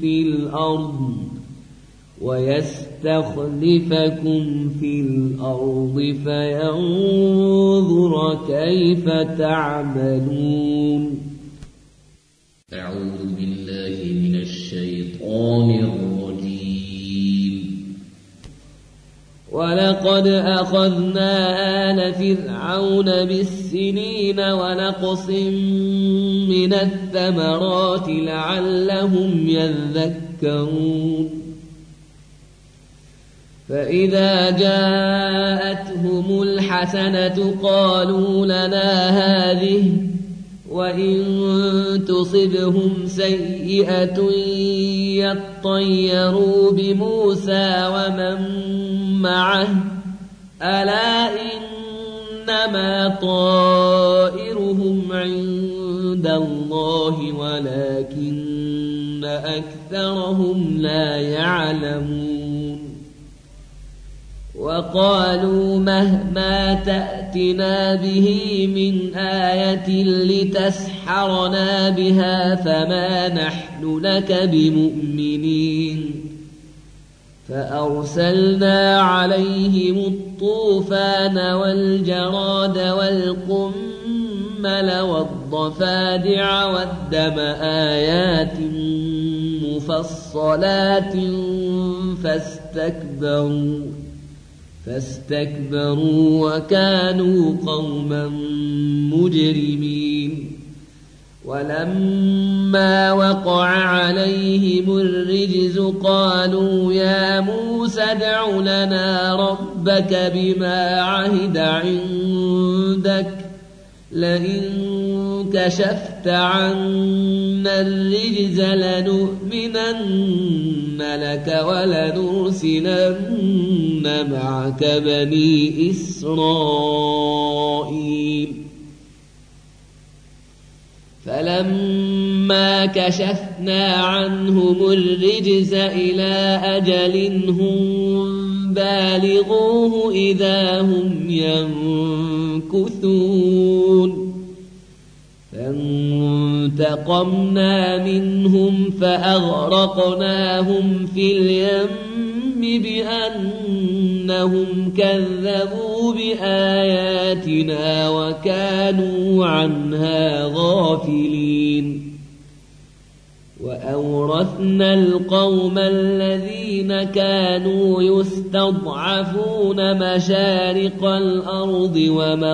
في الأرض فينظر كيف تعملون. أعوذ بالله من الشيطان الرجيم. ولقد أخذنا آل فرعون بالسنين ونقص من الثمرات لعلهم يذكرون. فإذا جاءتهم الحسنة قالوا لنا هذه وإن تصبهم سيئة يطيروا بموسى ومن معه ألا إنما طائرهم عند الله ولكن أكثرهم لا يعلمون. وقالوا مهما تأتنا به من آية لتسحرنا بها فما نحن لك بمؤمنين. فأرسلنا عليهم الطوفان والجراد والقمل والضفادع والدم آيات مفصلات فاستكبروا وكانوا قوما مجرمين. ولما وقع عليهم الرجز قالوا يا موسى ادع لنا ربك بما عهد عندك لئن كشفت عنا الرجز لنؤمنن لك ولنرسلن معك بني إسرائيل. فلما كشفنا عنهم الرجز إلى أجل هم بالغوه إذا هم ينكثون. فانتقمنا منهم فأغرقناهم في اليم بأنهم كذبوا بآياتنا وكانوا عنها غافلين. وأورثنا القوم الذين كانوا يستضعفون مشارق الأرض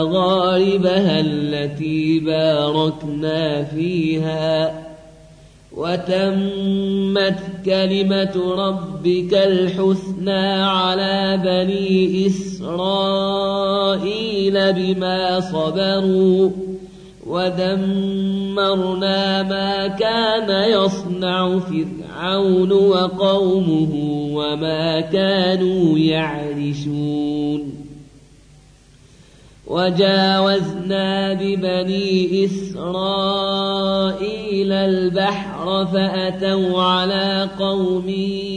ومغاربها التي باركنا فيها وتمت كلمة ربك الحسنى على بني إسرائيل بما صبروا ودمرنا ما كان يصنع فرعون وقومه وما كانوا يعرشون وجاوزنا ببني إسرائيل البحر فأتوا على قوم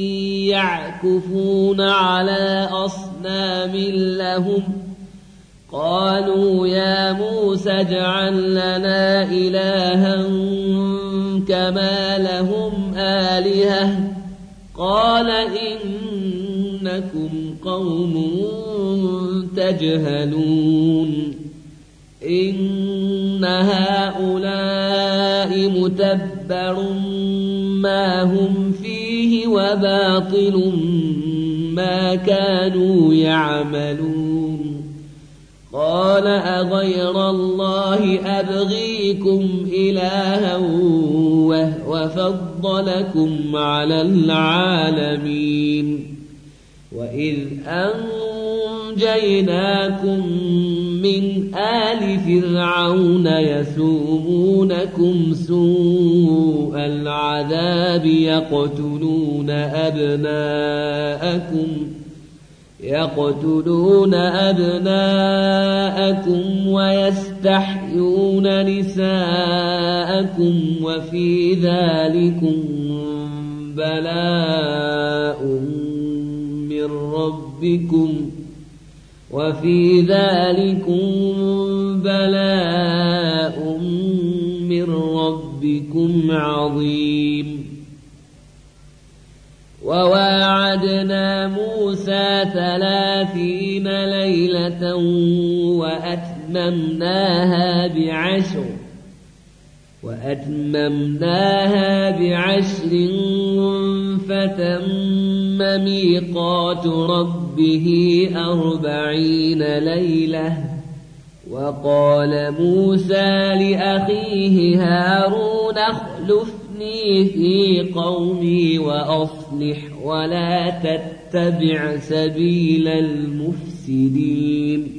يعكفون على أصنام لهم قالوا يا موسى اجعل لنا إلها كما لهم آلهة قال إنكم قوم تجهلون إن هؤلاء متبر ما هم فيه وباطل ما كانوا يعملون قال أغير الله أبغيكم إلها وهو فضلكم على العالمين وإذ أنجيناكم من آل فرعون يسومونكم سوء العذاب يقتلون أبناءكم ويستحيون نساءكم وفي ذلكم بلاء من ربكم عظيم وواعدنا موسى 30 ليلة وأتممناها بعشر فتم ميقات ربه 40 ليلة وقال موسى لأخيه هارون اخلفني في قومي وأصلح ولا تتبع سبيل المفسدين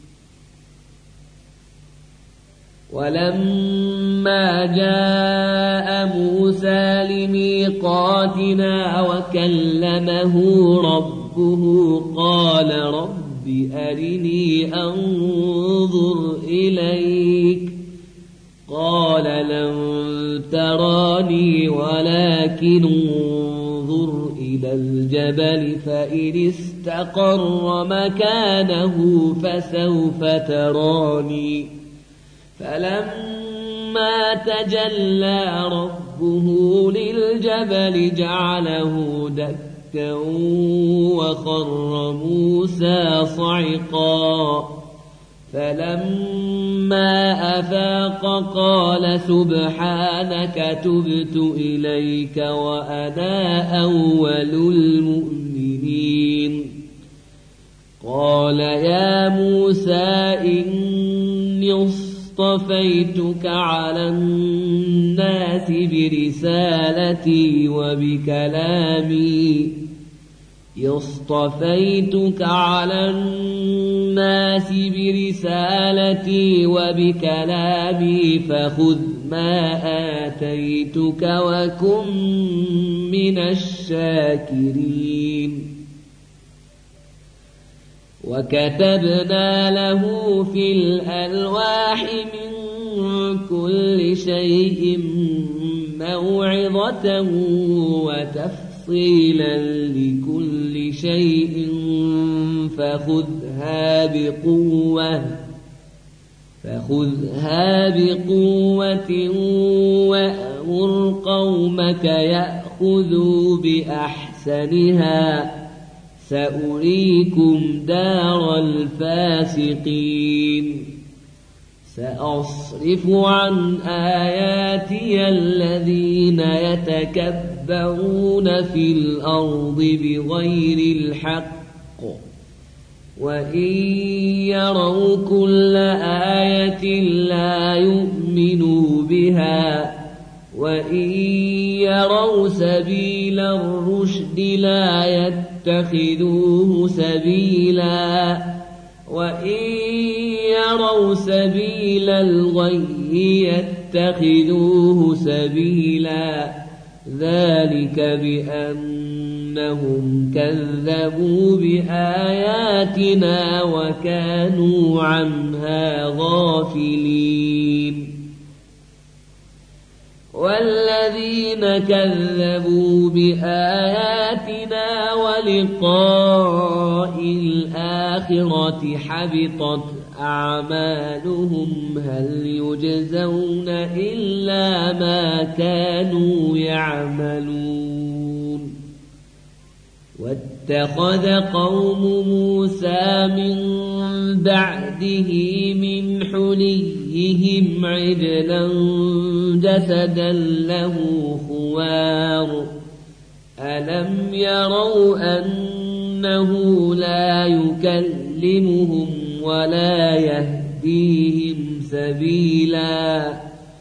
ولما جاء موسى لميقاتنا وكلمه ربه قال رب أرني أنظر إليك قال لن تراني ولكن انظر إلى الجبل فإن استقر مكانه فسوف تراني فلما تجلى ربه للجبل جعله دكا وخر موسى صعقا فلما أفاق قال سبحانك تبت إليك وأنا أول المؤمنين قال يا موسى إني اصطفيتك على الناس برسالتي وبكلامي فخذ ما آتيتك وكن من الشاكرين وكتبنا له في الألواح من كل شيء موعظة وتفصيلا لكل شيء فخذها بقوة وأمر قومك يأخذوا بأحسنها سأريكم دار الفاسقين سأصرف عن آياتي الذين يتكبرون في الأرض بغير الحق وإن يروا كل آية لا يؤمنوا بها وإن يروا سبيل الرشد لا يتخذوه سبيلا وإن يروا سبيل الغي يتخذوه سبيلا ذلك بأنهم كذبوا بآياتنا وكانوا عنها غافلين والذين كذبوا بآياتنا ولقاء الآخرة حبطت أعمالهم هل يجزون إلا ما كانوا يعملون واتخذ قوم موسى من بعده من حليهم عجلا جسدا له خوار ألم يروا أنه لا يكلمهم ولا يهديهم سبيلا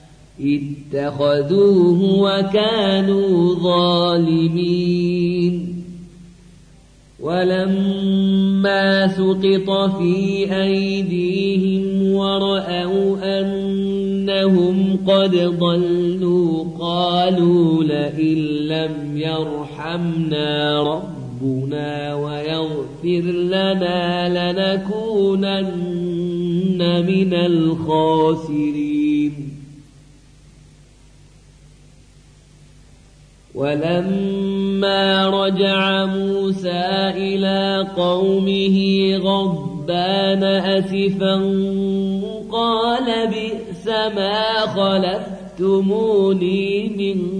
اتخذوه وكانوا ظالمين ولما سقط في أيديهم ورأوا أنهم قد ضلوا قالوا لئن لم يرحمنا ربنا ويغفر لنا لنكونن من الخاسرين ولما رجع موسى إلى قومه غضبان أسفا قال بئس ما خلفتموني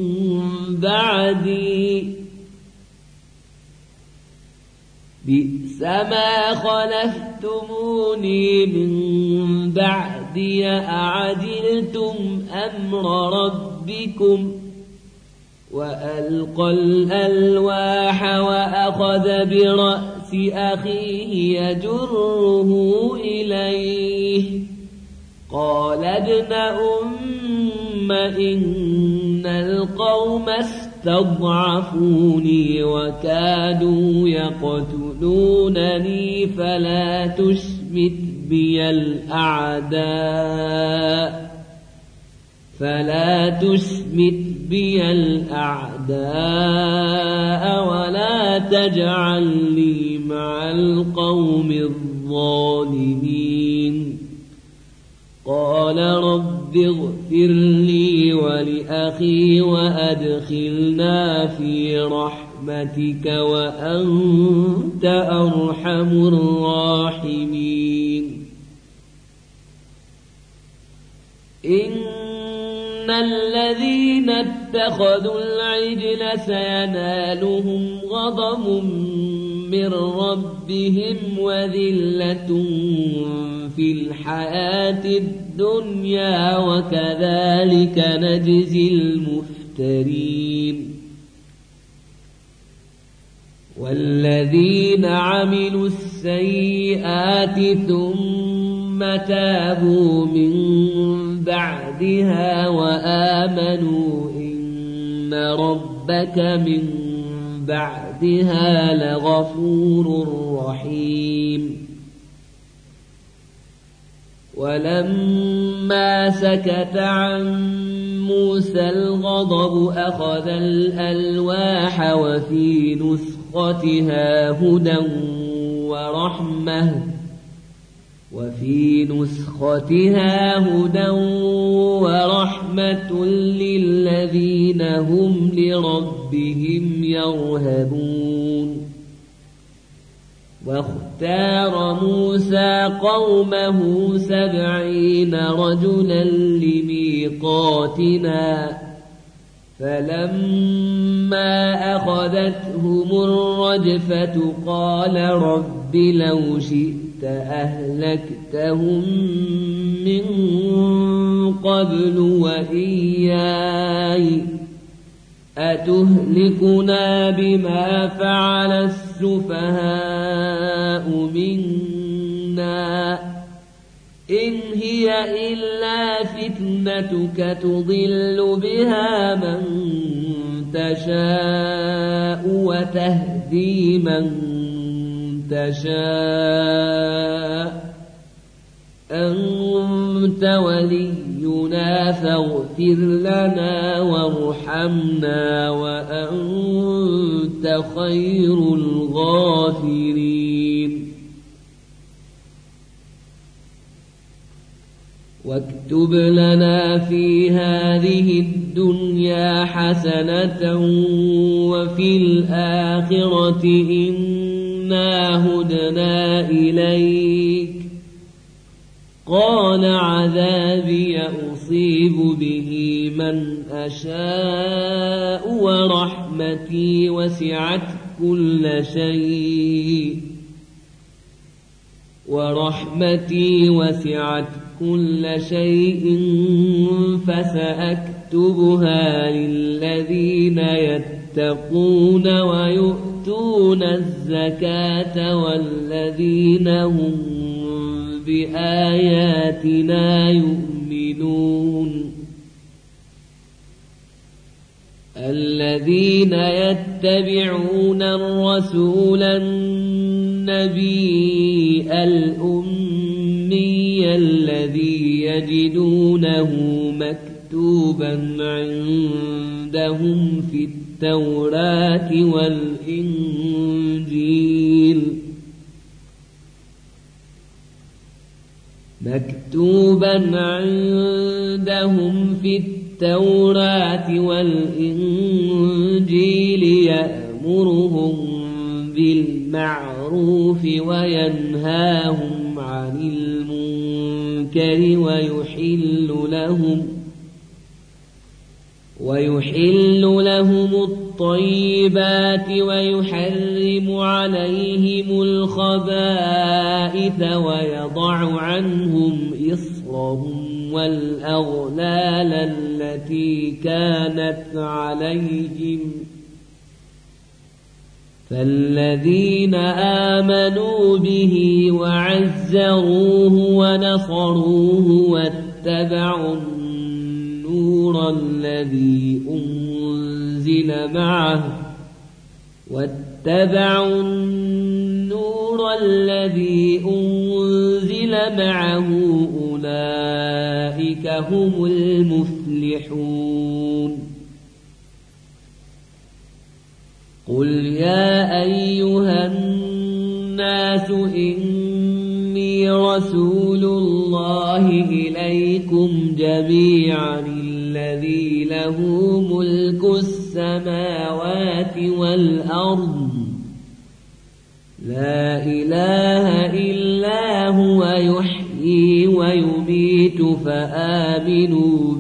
من بعدي أعجلتم أمر ربكم وألقى الألواح وأخذ برأس أخيه يجره إليه قال ابن أم إن القوم استضعفوني وكادوا يقتلونني فلا تشمت بي الأعداء ولا تجعلني مع القوم الظالمين قال رب اغفر لي ولأخي وأدخلنا في رحمتك وأنت أرحم الراحمين إن الذين اتخذوا العجل سينالهم غضب من ربهم وذلة في الحياة الدنيا وكذلك نجزي المفترين والذين عملوا السيئات ثم تابوا من بعدها وآمنوا إن ربك من بعدها لغفور رحيم ولما سكت عن موسى الغضب أخذ الألواح وفي نسختها هدى ورحمة للذين هم لربهم يرهبون واختار موسى قومه 70 رجلا لميقاتنا فلما أخذتهم الرجفة قال رب لو شئت أهلكتهم من قبل وإياي أتهلكنا بما فعل السفهاء منا إن هي إلا فتنتك تضل بها من تشاء وتهدي من تشاء أنت ولينا فاغفر لنا وارحمنا وأنت خير الغافرين واكتب لنا في هذه الدنيا حسنة وفي الآخرة إنا هدنا إليك قال عذابي أصيب به من أشاء ورحمتي وسعت كل شيء فسأكتبها للذين يتقون ويؤتون الزكاة والذين هم بآياتنا يؤمنون الذين يتبعون الرسول النبي الأمي الذي يجدونه مكتوبا عندهم في التوراة والإنجيل يأمرهم بالمعروف وينهاهم عن المنكر ويحل لهم الطيبات ويحرم عليهم الخبائث ويضع عنهم إصرهم والأغلال التي كانت عليهم فالذين آمنوا به وعزروه ونصروه واتبعوا النور الذي أنزل معه أولئك هم المفلحون قل يا أيها الناس إني رسول الله إليكم جميعا الذي له ملك السماوات والأرض لا إله إلا هو يحيي ويميت فآمنوا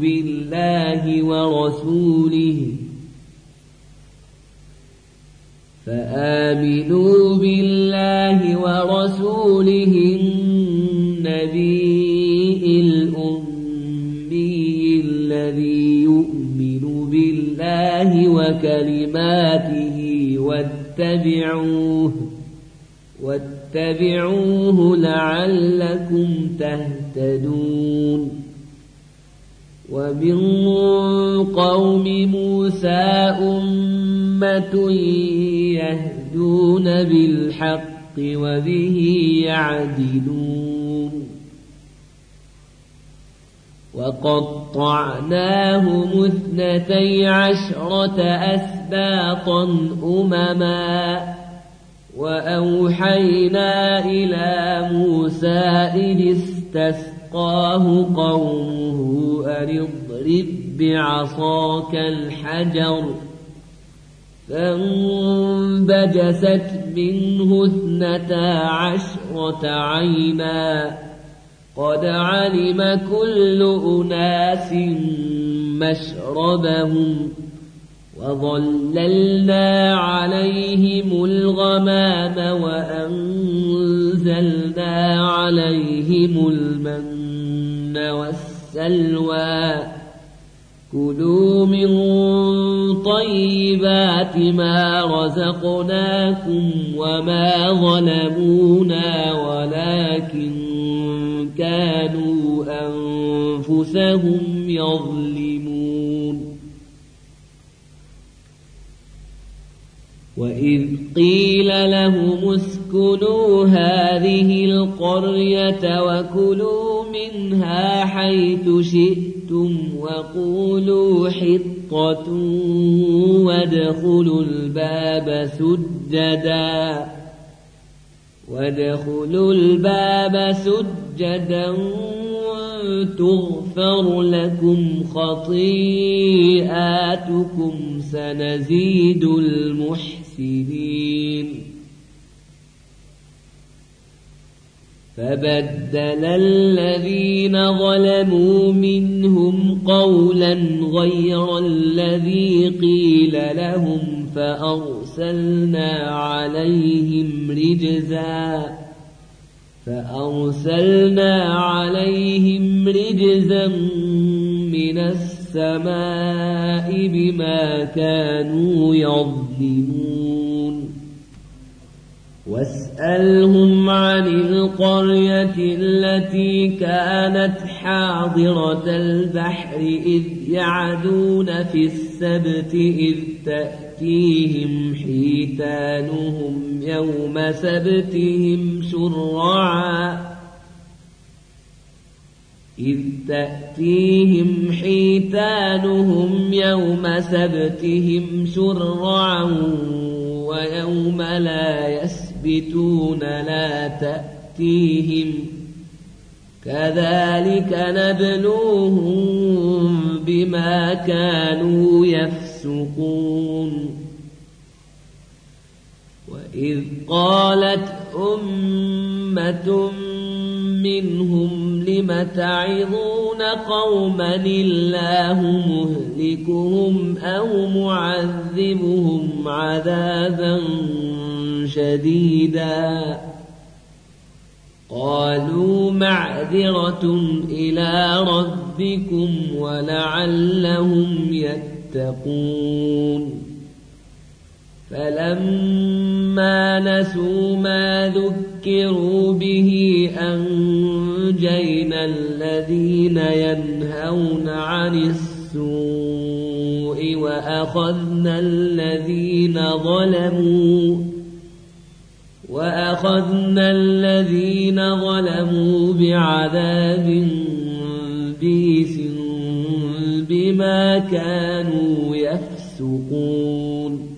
بالله ورسوله النبي الأمي الذي يؤمن بالله وكلماته واتبعوه لعلكم تهتدون ومن قوم موسى أمة يهدون بالحق وبه يعدلون وقطعناهم 12 أسباطا أمما وأوحينا إلى موسى إذ استسقاه قومه أن اضرب بعصاك الحجر فانبجست منه 12 عينا قد علم كل أناس مشربهم وظللنا عليهم الغمام وأنزلنا عليهم المن والسلوى كلوا من طيبات ما رزقناكم وما ظلمونا ولكن كانوا أنفسهم يظلمون وإذ قيل لهم اسكنوا هذه القرية وكلوا منها حيث شئتم وقولوا حطة وادخلوا الباب سجدا تغفر لكم خطيئاتكم سنزيد المحسنين فبدل الذين ظلموا منهم قولا غير الذي قيل لهم فأرسلنا عليهم رجزا من السماء بما كانوا يظلمون واسألهم عن القرية التي كانت حاضرة البحر إذ يعدون في السبت إذ تأتيهم حيتانهم يوم سبتهم شرعا ويوم لا يسبتون لا تأتيهم كذلك نبلوهم بما كانوا يفسقون وإذ قالت أمة منهم لم تعظون قوما الله مهلكهم أو معذبهم عذابا شديدا قالوا معذرة إلى ربكم ولعلهم يتقون فلما نسوا ما ذكروا به أنجينا الذين ينهون عن السوء وأخذنا الذين ظلموا بعذاب بئيس بما كانوا يفسقون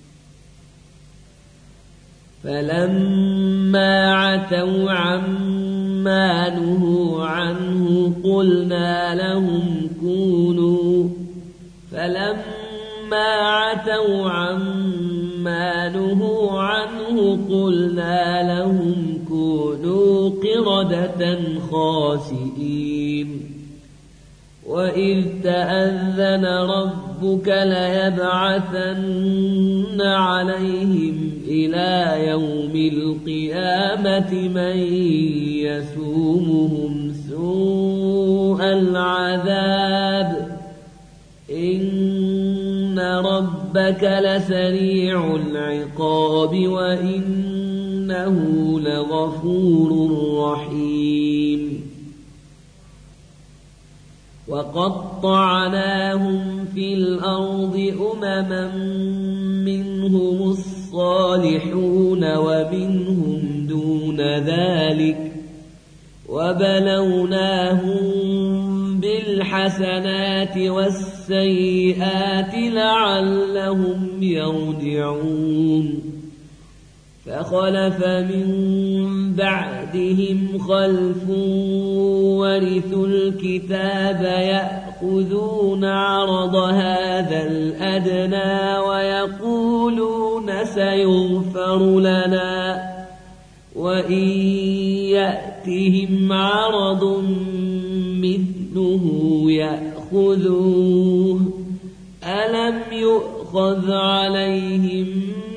فلما عتوا عما نهوا عنه قلنا لهم كونوا قردة خاسئين وإذ تأذن ربك ليبعثن عليهم إلى يوم القيامة من يسومهم سوء العذاب إن ربك لسريع العقاب وإنه لغفور رحيم وقطعناهم في الأرض أمما منهم الصالحون ومنهم دون ذلك وبلوناهم بالحسنات والسيئات لعلهم يرجعون فخلف من بعدهم خلف ورثوا الكتاب يأخذون عرض هذا الأدنى ويقولون سيغفر لنا وإن يأتهم عرض مثله يأخذوه ألم يؤخذ عليهم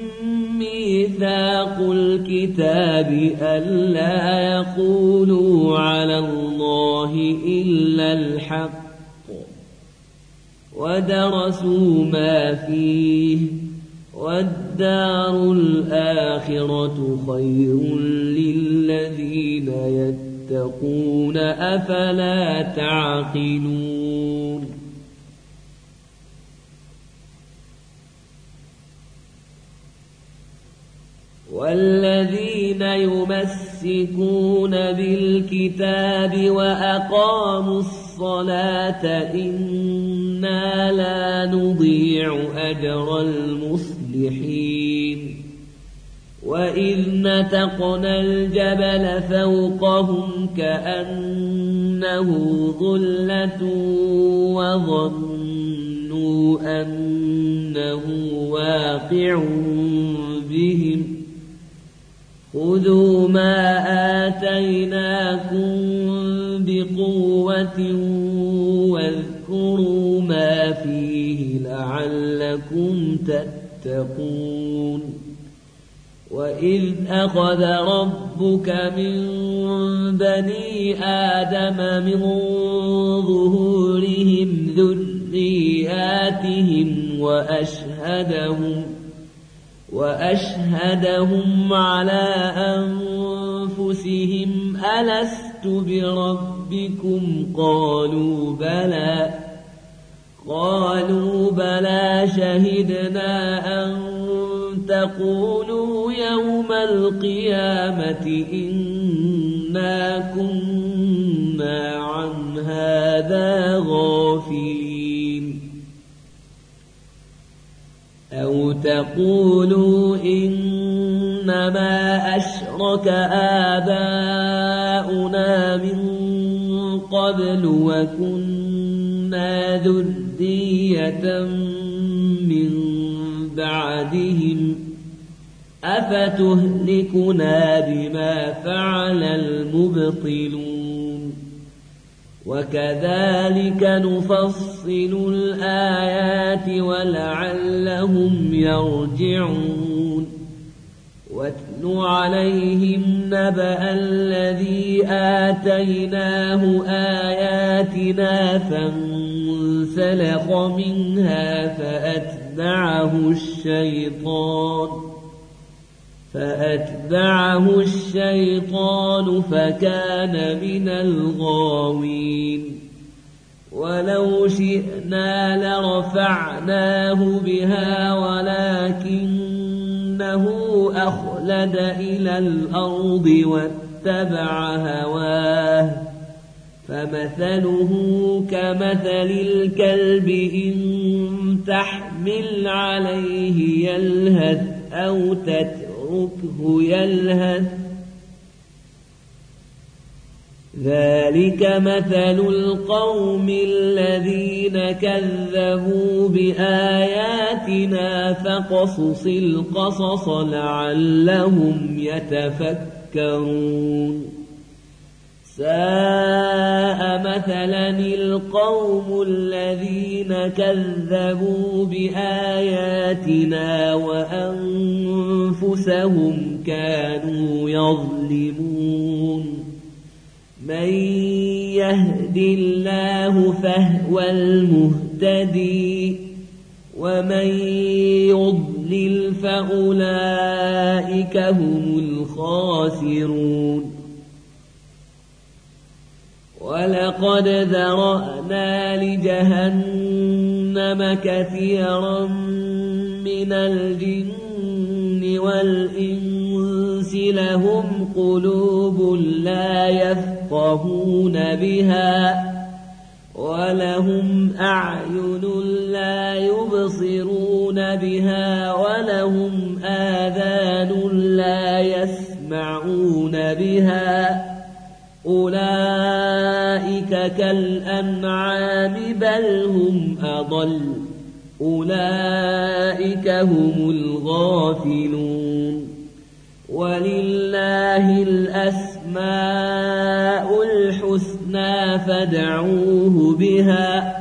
ميثاق الكتاب ألا يقولوا على الله إلا الحق ودرسوا ما فيه والدار الآخرة خير للذين يتقون أفلا تعقلون والذين يمسكون بالكتاب وأقاموا الصلاة إنا لا نضيع أجر المصلحين وإذ نتقنا الجبل فوقهم كأنه ظلة وظنوا أنه واقع بهم خذوا ما آتيناكم بقوة واذكروا ما فيه لعلكم تتقون وإذ أخذ ربك من بني آدم من ظهورهم ذرياتهم وأشهدهم على أنفسهم ألست بربكم قالوا بلى شهدنا أن تقولوا يوم القيامة إنا كنا عن هذا غافلين أو تقولوا إنما أشرك آباؤنا من قبل وكنا ذرية من بعدهم أفتهلكنا بما فعل المبطلون وكذلك نفصل الآيات ولعلهم يرجعون واتل عليهم نبأ الذي آتيناه آياتنا فانسلخ منها فأتبعه الشيطان فكان من الغاوين ولو شئنا لرفعناه بها ولكنه أخلد إلى الأرض واتبع هواه فمثله كمثل الكلب إن تحمل عليه يلهث أو تتركه يلهث ذلك مثل القوم الذين كذبوا بآياتنا فقصص القصص لعلهم يتفكرون ساء مثلا القوم الذين كذبوا بآياتنا وأنفسهم كانوا يظلمون من يهد الله فهو المهتدي ومن يضلل فأولئك هم الخاسرون ولقد ذرأنا لجهنم كثيرا من الجن والإنس لهم قلوب لا يفقهون بها ولهم أعين لا يبصرون بها ولهم آذان لا يسمعون بها أولئك كالأنعام بل هم أضل أولئك هم الغافلون ولله الأسماء الحسنى فادعوه بها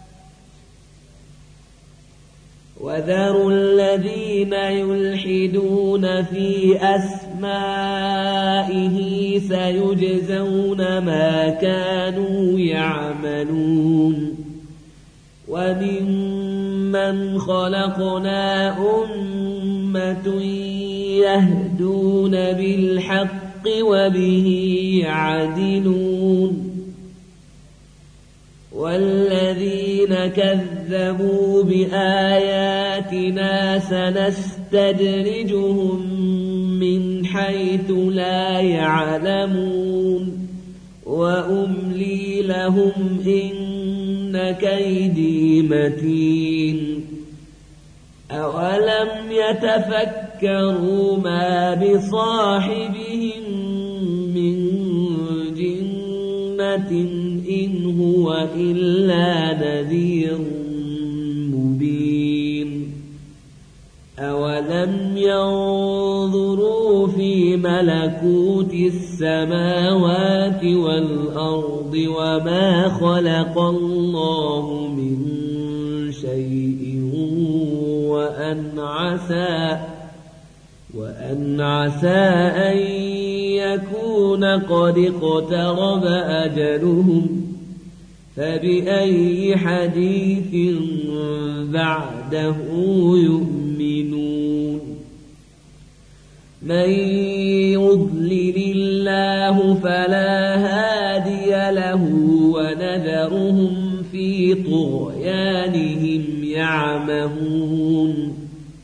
وذروا الذين يلحدون في أسمائه سيجزون ما كانوا يعملون وممن خلقنا أمة يهدون بالحق وبه يعدلون والذين كذبوا بآياتنا سنستدرجهم حيث لا يعلمون وأملي لهم إن كيدي متين أولم يتفكروا ما بصاحبهم من جنة إن هو إلا نذير مبين أولم ينظروا في ملكوت السماوات والأرض وما خلق الله من شيء وأن عسى أن يكون قد اقترب أجلهم فبأي حديث بعده يؤمنون من يضلل الله فلا هادي له ونذرهم في طغيانهم يعمهون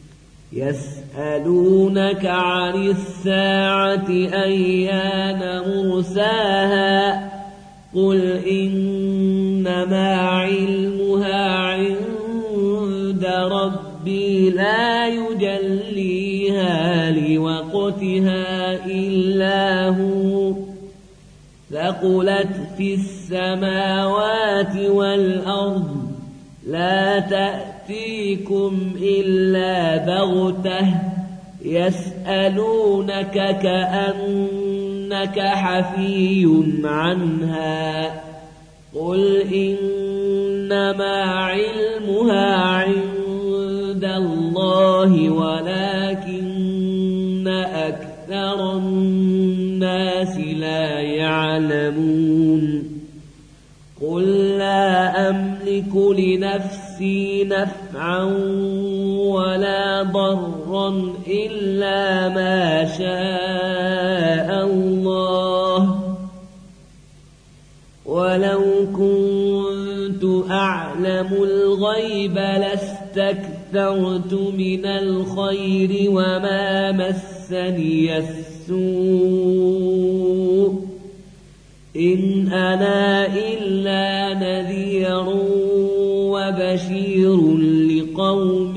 يسألونك عن الساعة أيان مرساها قل إنما علمها عند ربي لا يجليها لوقتها إلا هو ثقلت في السماوات والأرض لا تأتيكم إلا بغتة يسألونك كأنك حفي عنها قل إنما علمها عند الله ولكن أكثر الناس لا يعلمون قل لا أملك لنفسي نفعا ولا ضرا إلا ما شاء الله ولو كنت أعلم الغيب لاستكثرت من الخير وما مسني السوء إن أنا إلا نذير وبشير لقوم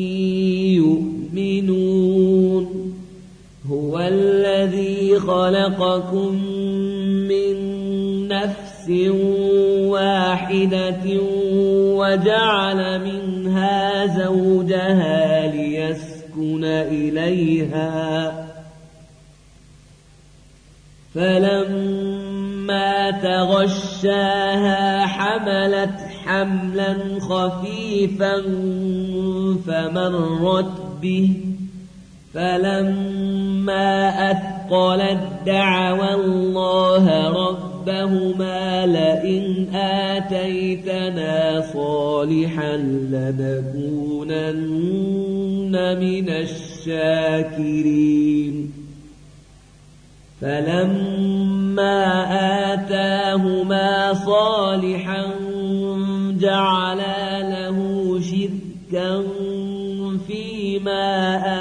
يؤمنون هو الذي خلقكم من نفس واحدة وجعل منها زوجها ليسكن إليها فلما تغشاها حملت حملا خفيفا فمرت به فلما أثقلت دعوا الله ربهما لئن آتيتنا صالحا لنكونن من الشاكرين فلما آتاهما صالحا جعلا له شركا فيما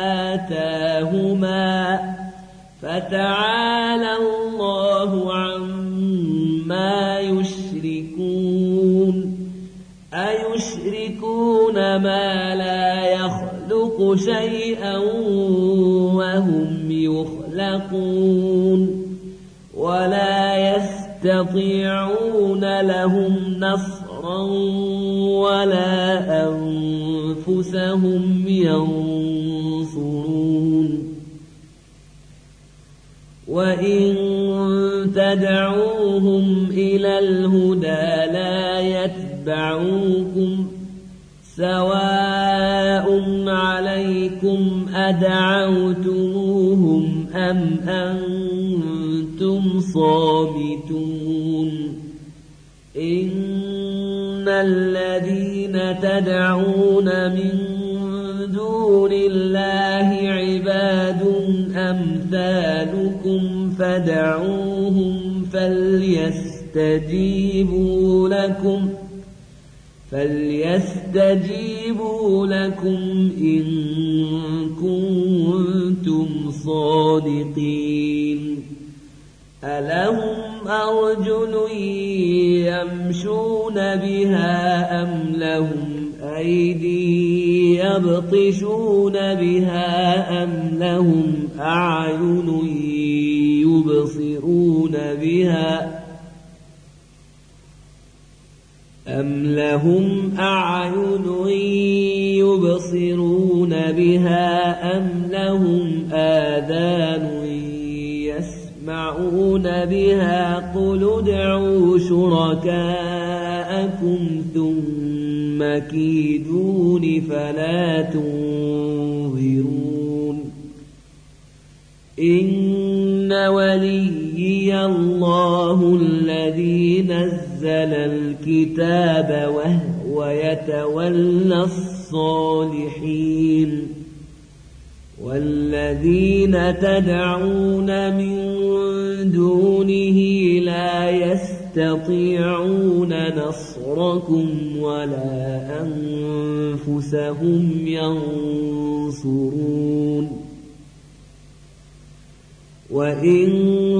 آتاهما فتعالى الله عما يشركون أيشركون ما لا يخلق شيئا وهم يخلقون ولا يستطيعون لهم نصرا ولا أنفسهم ينصرون وإن تدعوهم إلى الهدى لا يتبعوكم سواء عليكم أدعوتموهم أم أنتم صامتون إن الذين تدعون من دون الله عباد أمثالكم فدعوهم فليستجيبوا لكم إن كنتم صادقين ألهم أرجل يمشون بها أم لهم أيدي يبطشون بها أم لهم أعين يبصرون بها أم لهم أعين يبصرون بها أم لهم آذان يسمعون بها قل ادعوا شركاءكم ثم كيدون فلا تنظرون إن وليي الله الذي نزل الكتاب وهو يتولى الصالحين والذين تدعون من دونه لا يستطيعون نصركم ولا أنفسهم ينصرون وإن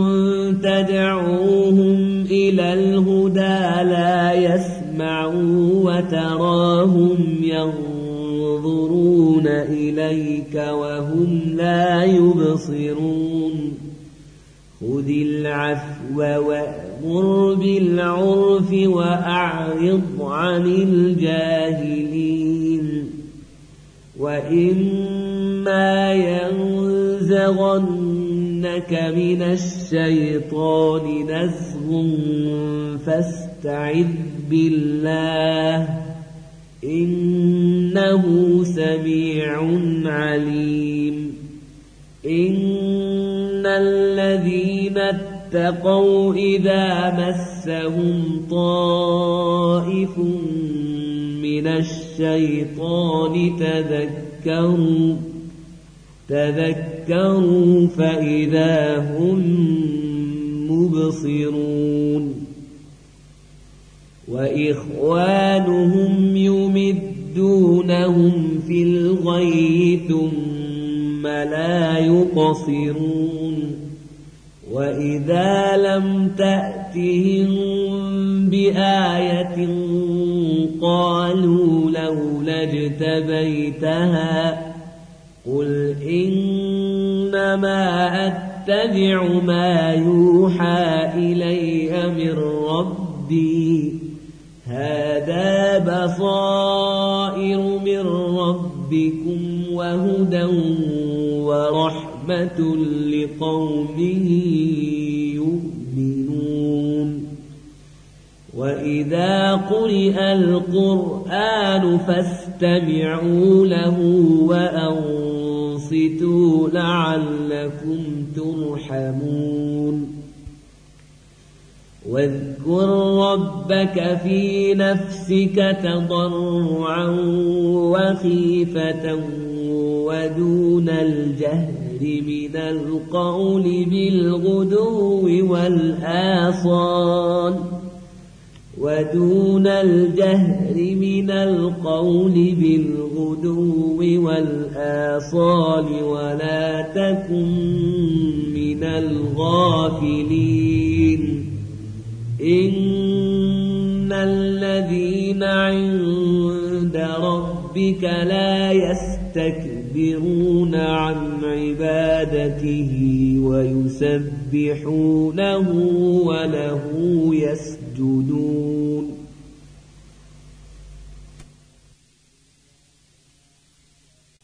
تدعوهم إلى الهدى لا يسمعوا وتراهم ينظرون إليك وهم لا يبصرون خذ العفو وأمر بالعرف وأعرض عن الجاهلين وإما ينزغنك من الشيطان نزغ فاستعذ بالله إنه سميع عليم إن الذين اتقوا إذا مسهم طائف من الشيطان تذكروا فإذا هم مبصرون وإخوانهم يمدونهم في الغي ثم لا يقصرون وإذا لم تأتهم بآية قالوا لولا اجتبيتها قل إنما أتبع ما يوحى إلي من ربي هذا بصائر من ربكم وهدى ورحمة لقوم يؤمنون وإذا قرئ القرآن فاستمعوا له وأنصتوا لعلكم ترحمون واذكر ربك في نفسك تضرعا وخيفة ودون الجهر من القول بالغدو والآصال ولا تكن من الغافلين إن الذين عند ربك لا يستكبرون عن عبادته ويسبحونه وله يسجدون